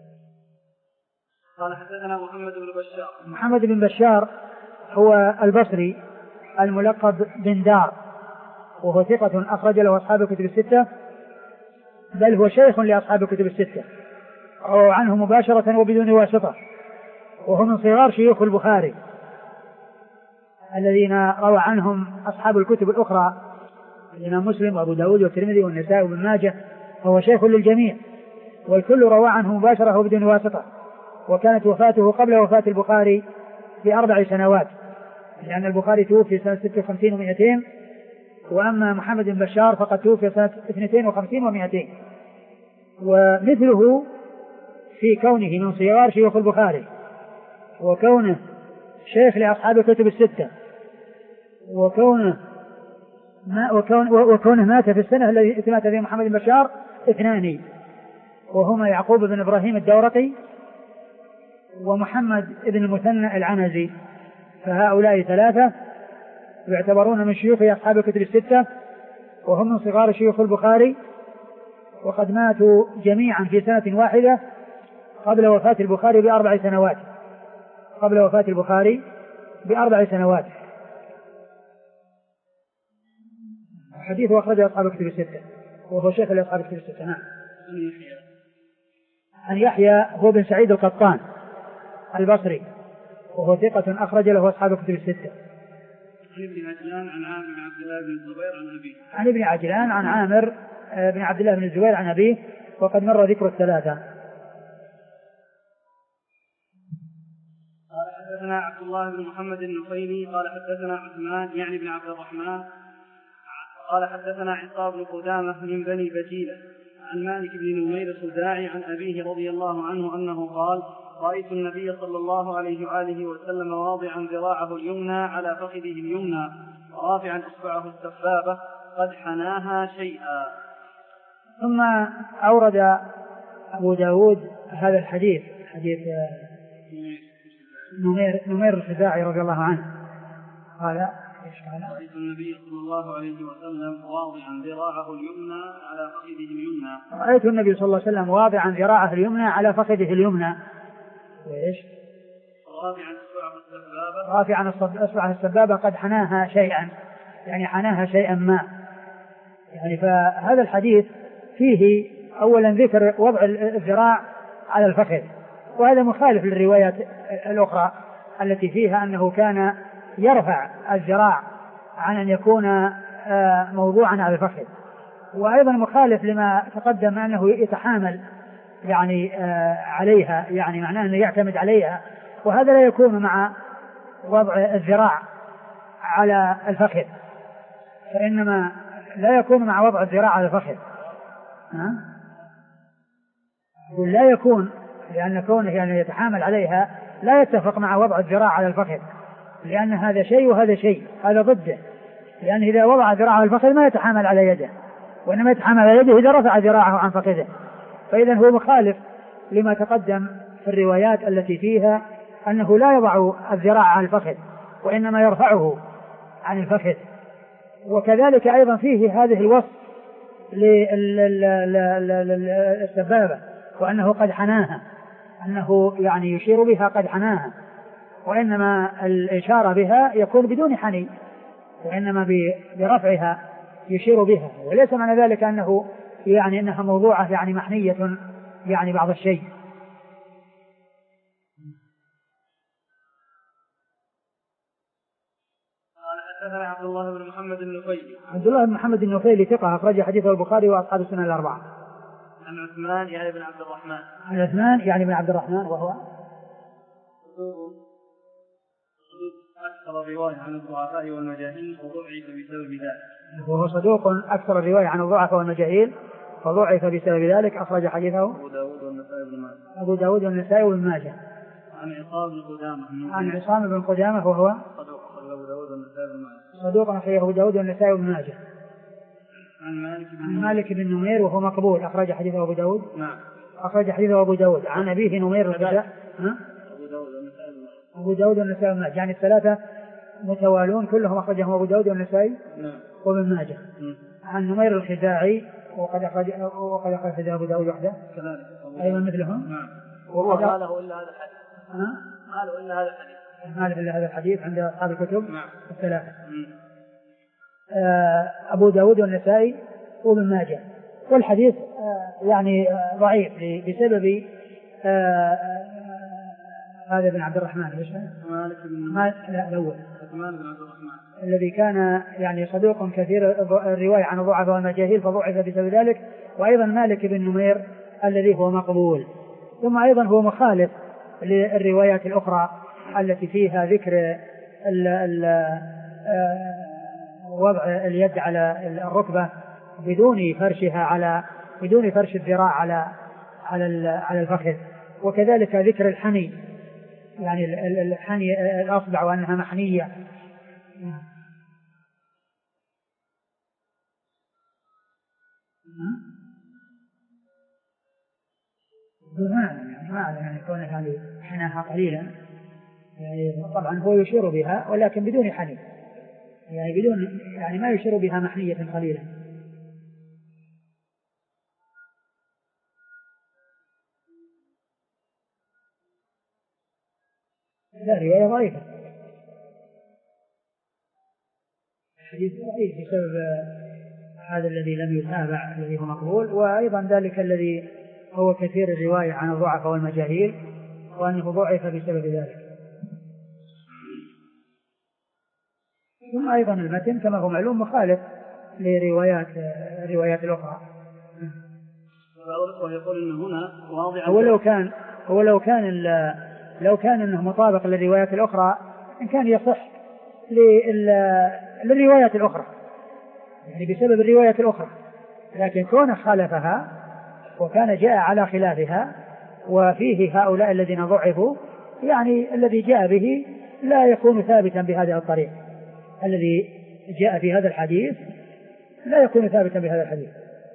قال حدثنا محمد بن بشار.
محمد بن بشار هو البصري الملقب بن دار وهو ثقة أخرج له أصحاب الكتب الستة بل هو شيخ لأصحاب الكتب الستة أو عنه مباشرة وبدون واسطة وهو من صغار شيوخ البخاري الذين روى عنهم أصحاب الكتب الأخرى الإمام مسلم وأبو داود والترمذي والنسائي وابن ماجه، فهو شيخ للجميع، والكل روى عنه مباشرة وبدون واسطة. وكانت وفاته قبل وفاة البخاري بأربع سنوات، لأن البخاري توفي سنة ستة وخمسين ومئتين، وأما محمد بن بشار فقد توفي سنة اثنتين وخمسين ومئتين. ومثله في كونه من صغار شيوخ البخاري، وكونه شيخ لأصحاب الكتب الستة، وكونه ما وكون وكونه مات في السنة التي مات فيها محمد بن بشار اثنان، وهما يعقوب بن إبراهيم الدورقي ومحمد بن المثنى العنزي. فهؤلاء ثلاثة يعتبرون من شيوخ أصحاب الكتب الستة، وهم من صغار شيوخ البخاري، وقد ماتوا جميعا في سنة واحدة قبل وفاة البخاري بأربع سنوات قبل وفاة البخاري بأربع سنوات. حديثه أخرجه أصحاب الكتب الستة، وهو شيخ لأصحاب الكتب الستة. نعم. عن يحيى هو بن سعيد القطان البصري، وهو ثقة أخرج له أصحاب الكتب الستة.
عن ابن عجلان عن عامر بن عبد الله بن الزبير عن أبيه.
عن ابن عجلان عن عامر بن عبد الله بن الزبير عن أبيه، وقد مر ذكر الثلاثة.
قال حدثنا عبد الله بن محمد النفيلي قال حدثنا عثمان يعني بن عبد الرحمن قال حدثنا عصام بن قدامة من بني بجيلة عن مالك بن نمير الخزاعي عن أبيه رضي الله عنه أنه قال: رأيت النبي صلى الله عليه وآله وسلم واضعا ذراعه اليمنى على فخذه اليمنى ورافعا إصبعه السبابة قد حناها شيئا.
ثم أورد أبو داود هذا الحديث، حديث نمير, نمير الخزاعي رضي الله عنه قال:
رأيت النبي صلى الله عليه وسلم واضعا ذراعه اليمنى على فخذه اليمنى
رأيت النبي صلى الله عليه وسلم واضعا ذراعه اليمنى على فخذه اليمنى وإيش؟
رافعا إصبعه السبابة
رافعا إصبعه السبابة قد حناها شيئا، يعني حناها شيئا ما. يعني فهذا الحديث فيه أولا ذكر وضع الذراع على الفخذ، وهذا مخالف للروايات الأخرى التي فيها أنه كان يرفع الذراع عن أن يكون موضوعا على الفخذ، وأيضا مخالف لما تقدم أنه يتحامل يعني عليها، يعني معناه أنه يعتمد عليها، وهذا لا يكون مع وضع الذراع على الفخذ، فإنما لا يكون مع وضع الذراع على الفخذ. ها؟ لا يكون، لأن كونه يعني يتحامل عليها لا يتفق مع وضع الذراع على الفخذ، لأن هذا شيء وهذا شيء، هذا ضده. لأن إذا وضع ذراعه على الفخذ ما يتحامل على يده، وإنما يتحامل على يده إذا رفع ذراعه عن فخذه، فإذا هو مخالف لما تقدم في الروايات التي فيها أنه لا يضع الذراع على الفخذ وإنما يرفعه عن الفخذ. وكذلك أيضا فيه هذه الوصف للسبابة، وأنه قد حناها، أنه يعني يشير بها قد حناها، وإنما الإشارة بها يكون بدون حني، وإنما برفعها يشير بها، وليس معنى ذلك أنه يعني أنها موضوعة يعني محنية يعني بعض الشيء.
حدثنا عبد الله بن محمد النفيلي.
عبد الله بن محمد النفيلي ثقة أخرج حديثه البخاري وأصحاب السنن الأربعة.
عن عثمان يعني بن عبد الرحمن.
عن عثمان يعني بن عبد الرحمن وهو
أكثر الرواية عن الضعفاء والمجاهيل وضعف بسبب ذلك.
وهو صدوق أكثر الرواية عن الضعفاء والمجاهيل فضعف بسبب ذلك. أخرج حديثه
أبو داود والنسائي بن ماجه.
أبو داود والنسائي بن ماجه.
عن عصام بن قدامة.
عن عصام بن قدامة وهو
صدوق أبو داود والنسائي بن ماجه.
صدوق أخرجه أبو داود والنسائي بن ماجه.
عن مالك بن
عن مالك بن نمير وهو مقبول أخرج حديثه أبو داود.
نعم.
أخرج حديثه أبو داود. عن أبيه نمير الخزاعي.
أبو داود والنسائي بن ماجه.
أبو داود والنسائي بن ماجه، يعني الثلاثة متوالون كلهم أخرجهم أبو داود والنسائي
نعم
وابن ماجه. عن نمير الخزاعي وقد أخرج وقد أخرج أبو داود وحده
كذلك
أيضا مثلهم.
نعم. وهو ما له إلا هذا الحديث.
ها؟
ما له إلا هذا الحديث.
ما له إلا هذا الحديث عند أصحاب الكتب.
نعم.
الثلاثة. أبو داود والنسائي وابن ماجه. والحديث يعني ضعيف بسبب هذا بن عبد الرحمن.
مالك بن
ما لا الأول
عثمان بن عبد الرحمن
الذي كان يعني صدوق كثير الرواية عن الضعفاء والمجاهيل فضعف بسبب ذلك، وأيضا مالك بن نمير الذي هو مقبول. ثم أيضا هو مخالف للروايات الأخرى التي فيها ذكر ال ال وضع اليد على الركبة بدون فرشها على بدون فرش الذراع على على على الفخذ، وكذلك ذكر الحني يعني الحني الأصبع وأنها محنية. ما أعلم يعني كون هذه حناها قليلا يعني طبعا هو يشير بها ولكن بدون حني يعني بدون يعني ما يشير بها محنية قليلا. لا رواية ضعيفة، الحديث ضعيف بسبب هذا الذي لم يتابع الذي هو مقبول، وأيضا ذلك الذي هو كثير الرواية عن الضعفاء والمجاهيل وأنه ضعف بسبب ذلك. ثم أيضا المتن كما هو معلوم مخالف لروايات الروايات الأخرى.
ويقول إن هنا واضع
هو لو كان هو لو كان لو كان إنه مطابق للروايات الأخرى إن كان يصح للروايات الأخرى يعني بسبب الروايات الأخرى، لكن كونه خالفها وكان جاء على خلافها وفيه هؤلاء الذين ضعفوا يعني الذي جاء به لا يكون ثابتا بهذه الطريقة، الذي جاء في هذا الحديث لا يكون ثابتا بهذا الحديث.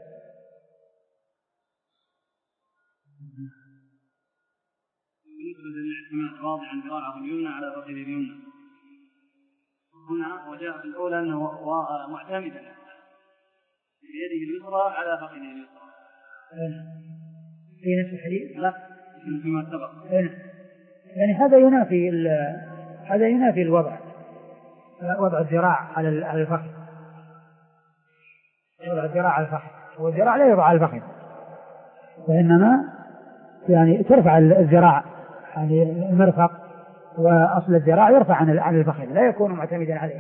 بالنسبة للاعتماد واضعا ذراعه اليمنى على فخذ اليمنى، هنا وجاء في الأولى أنه معتمدا بيده اليسرى على فخذه اليسرى
في نفس الحديث؟
لا فيما سبق.
يعني هذا ينافي هذا ينافي الوضع وضع الذراع على الفخذ، وضع الذراع على الفخذ، والذراع لا يوضع على الفخذ وإنما يعني ترفع الذراع يعني المرفق وأصل الذراع يرفع عن الفخذ لا يكون معتمدا عليه.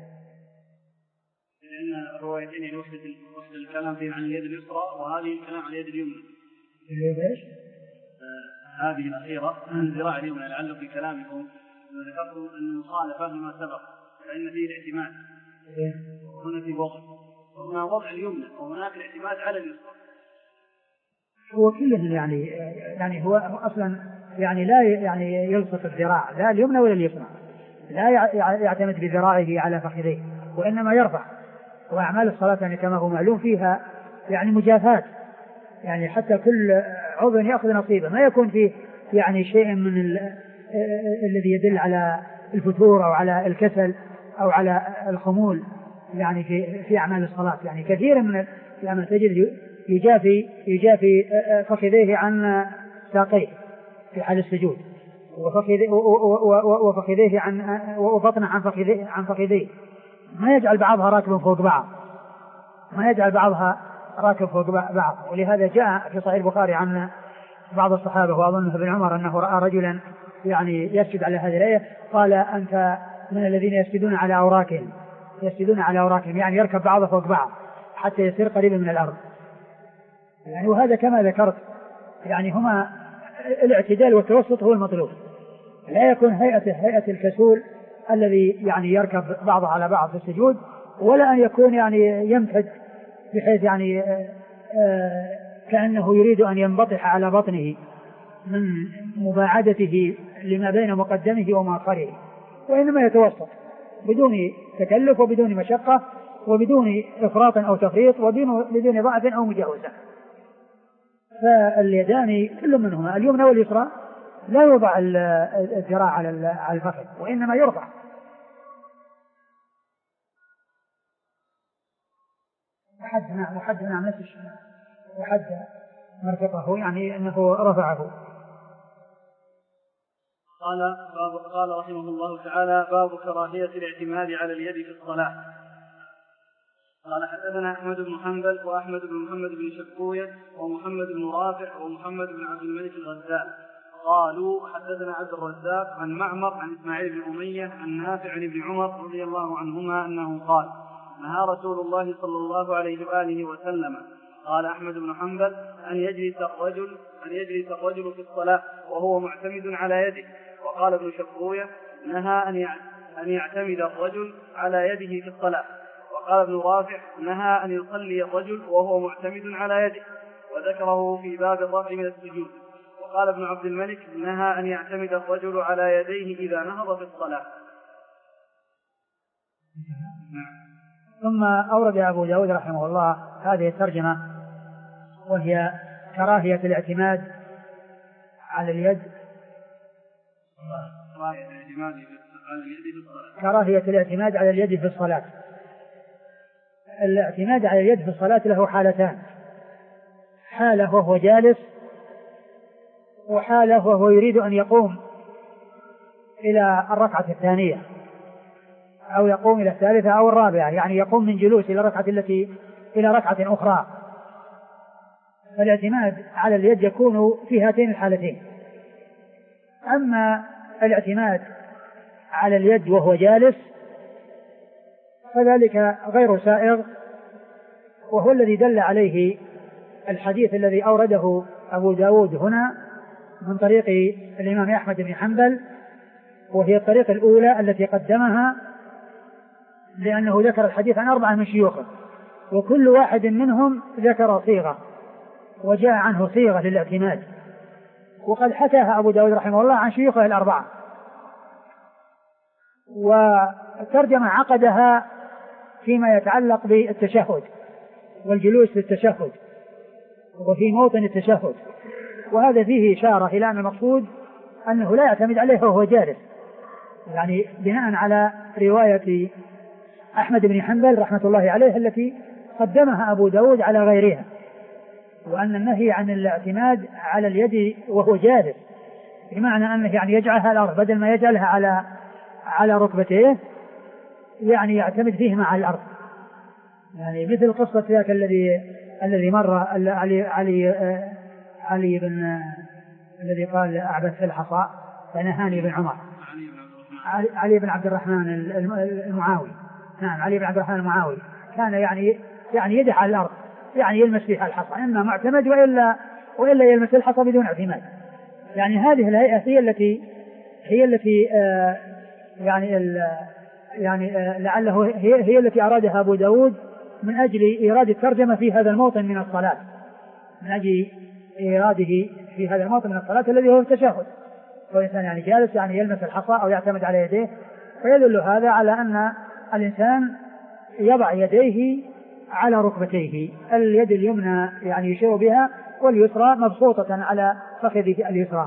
لأن الروايتين يوصل الكلام فيه عن اليد اليسرى وهذه الكلام عن اليد اليمنى.
اليد ايش؟
آه هذه الأخيرة عن الذراع اليمنى لعله في كلامكم ذكرتم أن مخالفة لما سبق فإن فيه الاعتماد هنا في وضع وهنا وضع اليمنى وهناك الاعتماد على اليسرى.
هو كلهم يعني يعني هو أصلا يعني لا يعني يلصق الذراع لا اليمنى ولا اليسرى، لا يعتمد بذراعه على فخذيه وإنما يرفع. وأعمال الصلاة يعني كما هو معلوم فيها يعني مجافات يعني حتى كل عضو يأخذ نصيبه، ما يكون فيه يعني شيء من الذي يدل على الفتور أو على الكسل أو على الخمول يعني في في أعمال الصلاة. يعني كثيرا من الأعمال تجد يجافي يجافي فخذيه عن ساقيه في حال السجود وفخذيه عن وبطنه عن فخذيه عن فخذيه، ما يجعل بعضها راكب فوق بعض ما يجعل بعضها راكب فوق بعض. ولهذا جاء في صحيح البخاري عن بعض الصحابة وأظنه ابن عمر أنه رأى رجلا يعني يسجد على هذه الآية قال أنت من الذين يسجدون على أوراكهم يسجدون على أوراكهم يعني يركب بعضه فوق بعض حتى يصير قريبا من الأرض يعني. وهذا كما ذكرت يعني هما الاعتدال والتوسط هو المطلوب، لا يكون هيئة هيئة الكسول الذي يعني يركب بعضه على بعض في السجود، ولا أن يكون يعني يمتد بحيث يعني آآ آآ كأنه يريد أن ينبطح على بطنه من مباعدته لما بين مقدمه ومؤخره، وإنما يتوسط بدون تكلف وبدون مشقة وبدون إفراط أو تفريط وبدون ضعف أو مجاوزة. فاليدان كل منهما اليمنى واليسرى لا يوضع الذراع على الفخذ وإنما يرفع. وحدنا وحدنا عن نفس وحد مرفقه يعني أنه رفعه.
قال قال رحمه الله تعالى باب كراهية الاعتماد على اليد في الصلاة. قال حدثنا أحمد بن حنبل وأحمد بن محمد بن شكوية ومحمد بن رافع ومحمد بن عبد الملك الغزال قالوا حدثنا عبد الرزاق عن معمر عن إسماعيل بن أمية عن نافع عن ابن عمر رضي الله عنهما أنه قال نهى رسول الله صلى الله عليه وآله وسلم قال أحمد بن حنبل أن يجلس الرجل أن يجلس الرجل في الصلاة وهو معتمد على يده. وقال ابن شبروية نهى أن يعتمد الرجل على يده في الصلاة. وقال ابن رافع نهى أن يصلي الرجل وهو معتمد على يده، وذكره في باب الرفع من السجود. وقال ابن عبد الملك نهى أن يعتمد الرجل على يديه إذا نهض في الصلاة.
ثم أورد أبو داود رحمه الله هذه الترجمة، وهي كراهية الاعتماد على اليد كراهية الاعتماد على اليد في الصلاة. الاعتماد على اليد في الصلاة له حالتان: حالة وهو جالس، وحالة وهو يريد أن يقوم إلى الركعة الثانية أو يقوم إلى الثالثة أو الرابعة، يعني يقوم من جلوس إلى الركعة التي إلى ركعة أخرى. فالاعتماد على اليد يكون في هاتين الحالتين. أما الاعتماد على اليد وهو جالس فذلك غير سائغ، وهو الذي دل عليه الحديث الذي أورده أبو داود هنا من طريق الإمام أحمد بن حنبل، وهي الطريقة الأولى التي قدمها، لأنه ذكر الحديث عن أربعة من شيوخه، وكل واحد منهم ذكر صيغة وجاء عنه صيغة للاعتماد، وقد حكاها أبو داود رحمه الله عن شيوخه الأربعة. والترجمة عقدها فيما يتعلق بالتشهد والجلوس للتشهد وفي موطن التشهد، وهذا فيه إشارة إلى أن المقصود أنه لا يعتمد عليه وهو جالس، يعني بناء على رواية أحمد بن حنبل رحمة الله عليه التي قدمها أبو داود على غيرها، وأن النهي عن الاعتماد على اليد وهو جالس بمعنى أنه يعني يجعلها على الأرض بدل ما يجعلها على على ركبتيه، يعني يعتمد فيهما على الأرض، يعني مثل قصة ذاك الذي الذي مر علي علي علي بن الذي قال أعبث في الحصى فنهاني بن عمر، علي بن عبد الرحمن المعاوي. نعم، علي بن عبد الرحمن المعاوي كان يعني يعني يدح على الأرض، يعني يلمس فيها الحصى، إما معتمد وإلا وإلا يلمس الحصى بدون اعتماد. يعني هذه الهيئة هي التي هي التي آه يعني ال يعني آه لعله هي, هي التي أرادها أبو داود من أجل إيراد الترجمة في هذا الموطن من الصلاة، من أجل إيراده في هذا الموطن من الصلاة الذي هو التشهد. والإنسان يعني جالس يعني يلمس الحصى أو يعتمد على يديه، فيدل هذا على أن الإنسان يضع يديه على ركبتيه، اليد اليمنى يعني يشير بها واليسرى مبسوطة على فخذه اليسرى،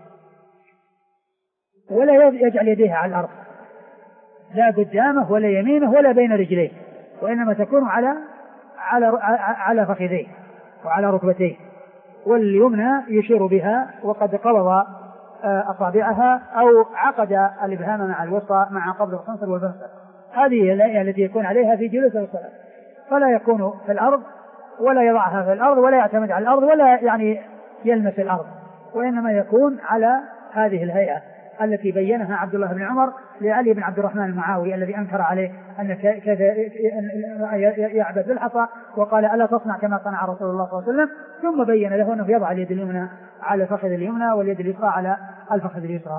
ولا يجعل يديه على الأرض لا قدامه ولا يمينه ولا بين رجليه، وإنما تكون على على على فخذيه وعلى ركبتيه، واليمنى يشير بها وقد قبض أصابعها أو عقد الإبهام مع الوسطى مع قبض الخنصر والبنصر. هذه الهيئة التي يكون عليها في جلوس الصلاة، فلا يكون في الأرض ولا يضعها في الأرض ولا يعتمد على الأرض ولا يعني يلمس الأرض، وإنما يكون على هذه الهيئة التي بينها عبد الله بن عمر لعلي بن عبد الرحمن المعاوي الذي أنكر عليه أن كذا يعبد بالحصى، وقال ألا تصنع كما صنع رسول الله صلى الله عليه وسلم، ثم بين له أنه يضع اليد اليمنى على الفخذ اليمنى واليد اليسرى على الفخذ اليسرى.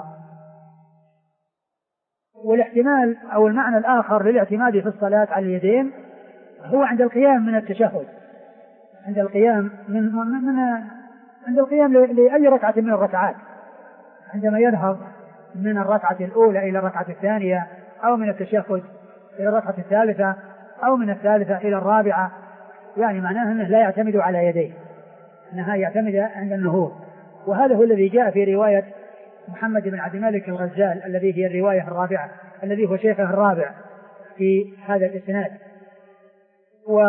والاحتمال أو المعنى الآخر للاعتماد في الصلاة على اليدين هو عند القيام من التشهد، عند القيام من, من, من عند القيام لأي ركعة من الركعات، عندما يذهب من الركعة الأولى إلى الركعة الثانية، أو من التشهد إلى الركعة الثالثة، أو من الثالثة إلى الرابعة، يعني معناه أنه لا يعتمد على يديه، أنها يعتمد عند النهوض. وهذا هو الذي جاء في رواية محمد بن عبد الملك الغزال الذي هي الرواية الرابعة، الذي هو شيخه الرابع في هذا الإسناد. و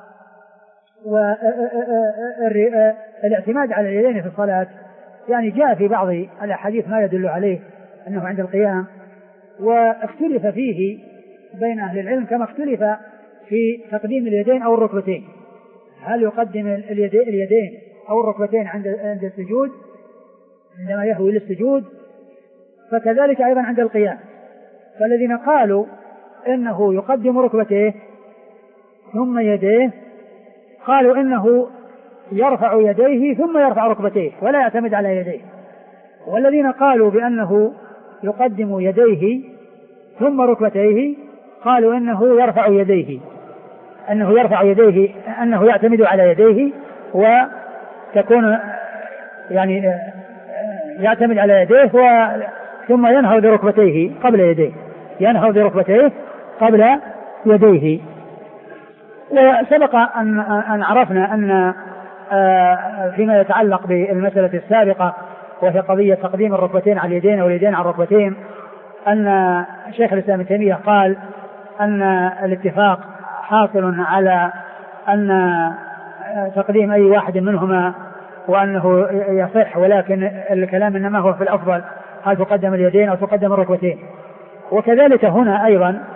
والاعتماد على اليدين في الصلاة يعني جاء في بعض الأحاديث ما يدل عليه أنه عند القيام، واختلف فيه بين أهل العلم كما اختلف في تقديم اليدين أو الركبتين، هل يقدم اليدين أو الركبتين عند السجود عندما يهوي للسجود، فكذلك أيضا عند القيام. فالذين قالوا إنه يقدم ركبتيه ثم يديه قالوا إنه يرفع يديه ثم يرفع ركبتيه ولا يعتمد على يديه. والذين قالوا بأنه يقدم يديه ثم ركبتيه قالوا إنه يرفع يديه أنه يرفع يديه أنه يعتمد على يديه وتكون يعني يعتمد على يديه ثم ينهض بركبتيه قبل يديه ينهض بركبتيه قبل يديه. وسبق أن أن عرفنا أن فيما يتعلق بالمسألة السابقة وهي قضية تقديم الركبتين على اليدين واليدين على الركبتين أن شيخ الإسلام ابن تيمية قال أن الاتفاق حاصل على أن تقديم أي واحد منهما وأنه يصح، ولكن الكلام إنما هو في الأفضل هل تقدم اليدين أو تقدم الركبتين. وكذلك هنا أيضا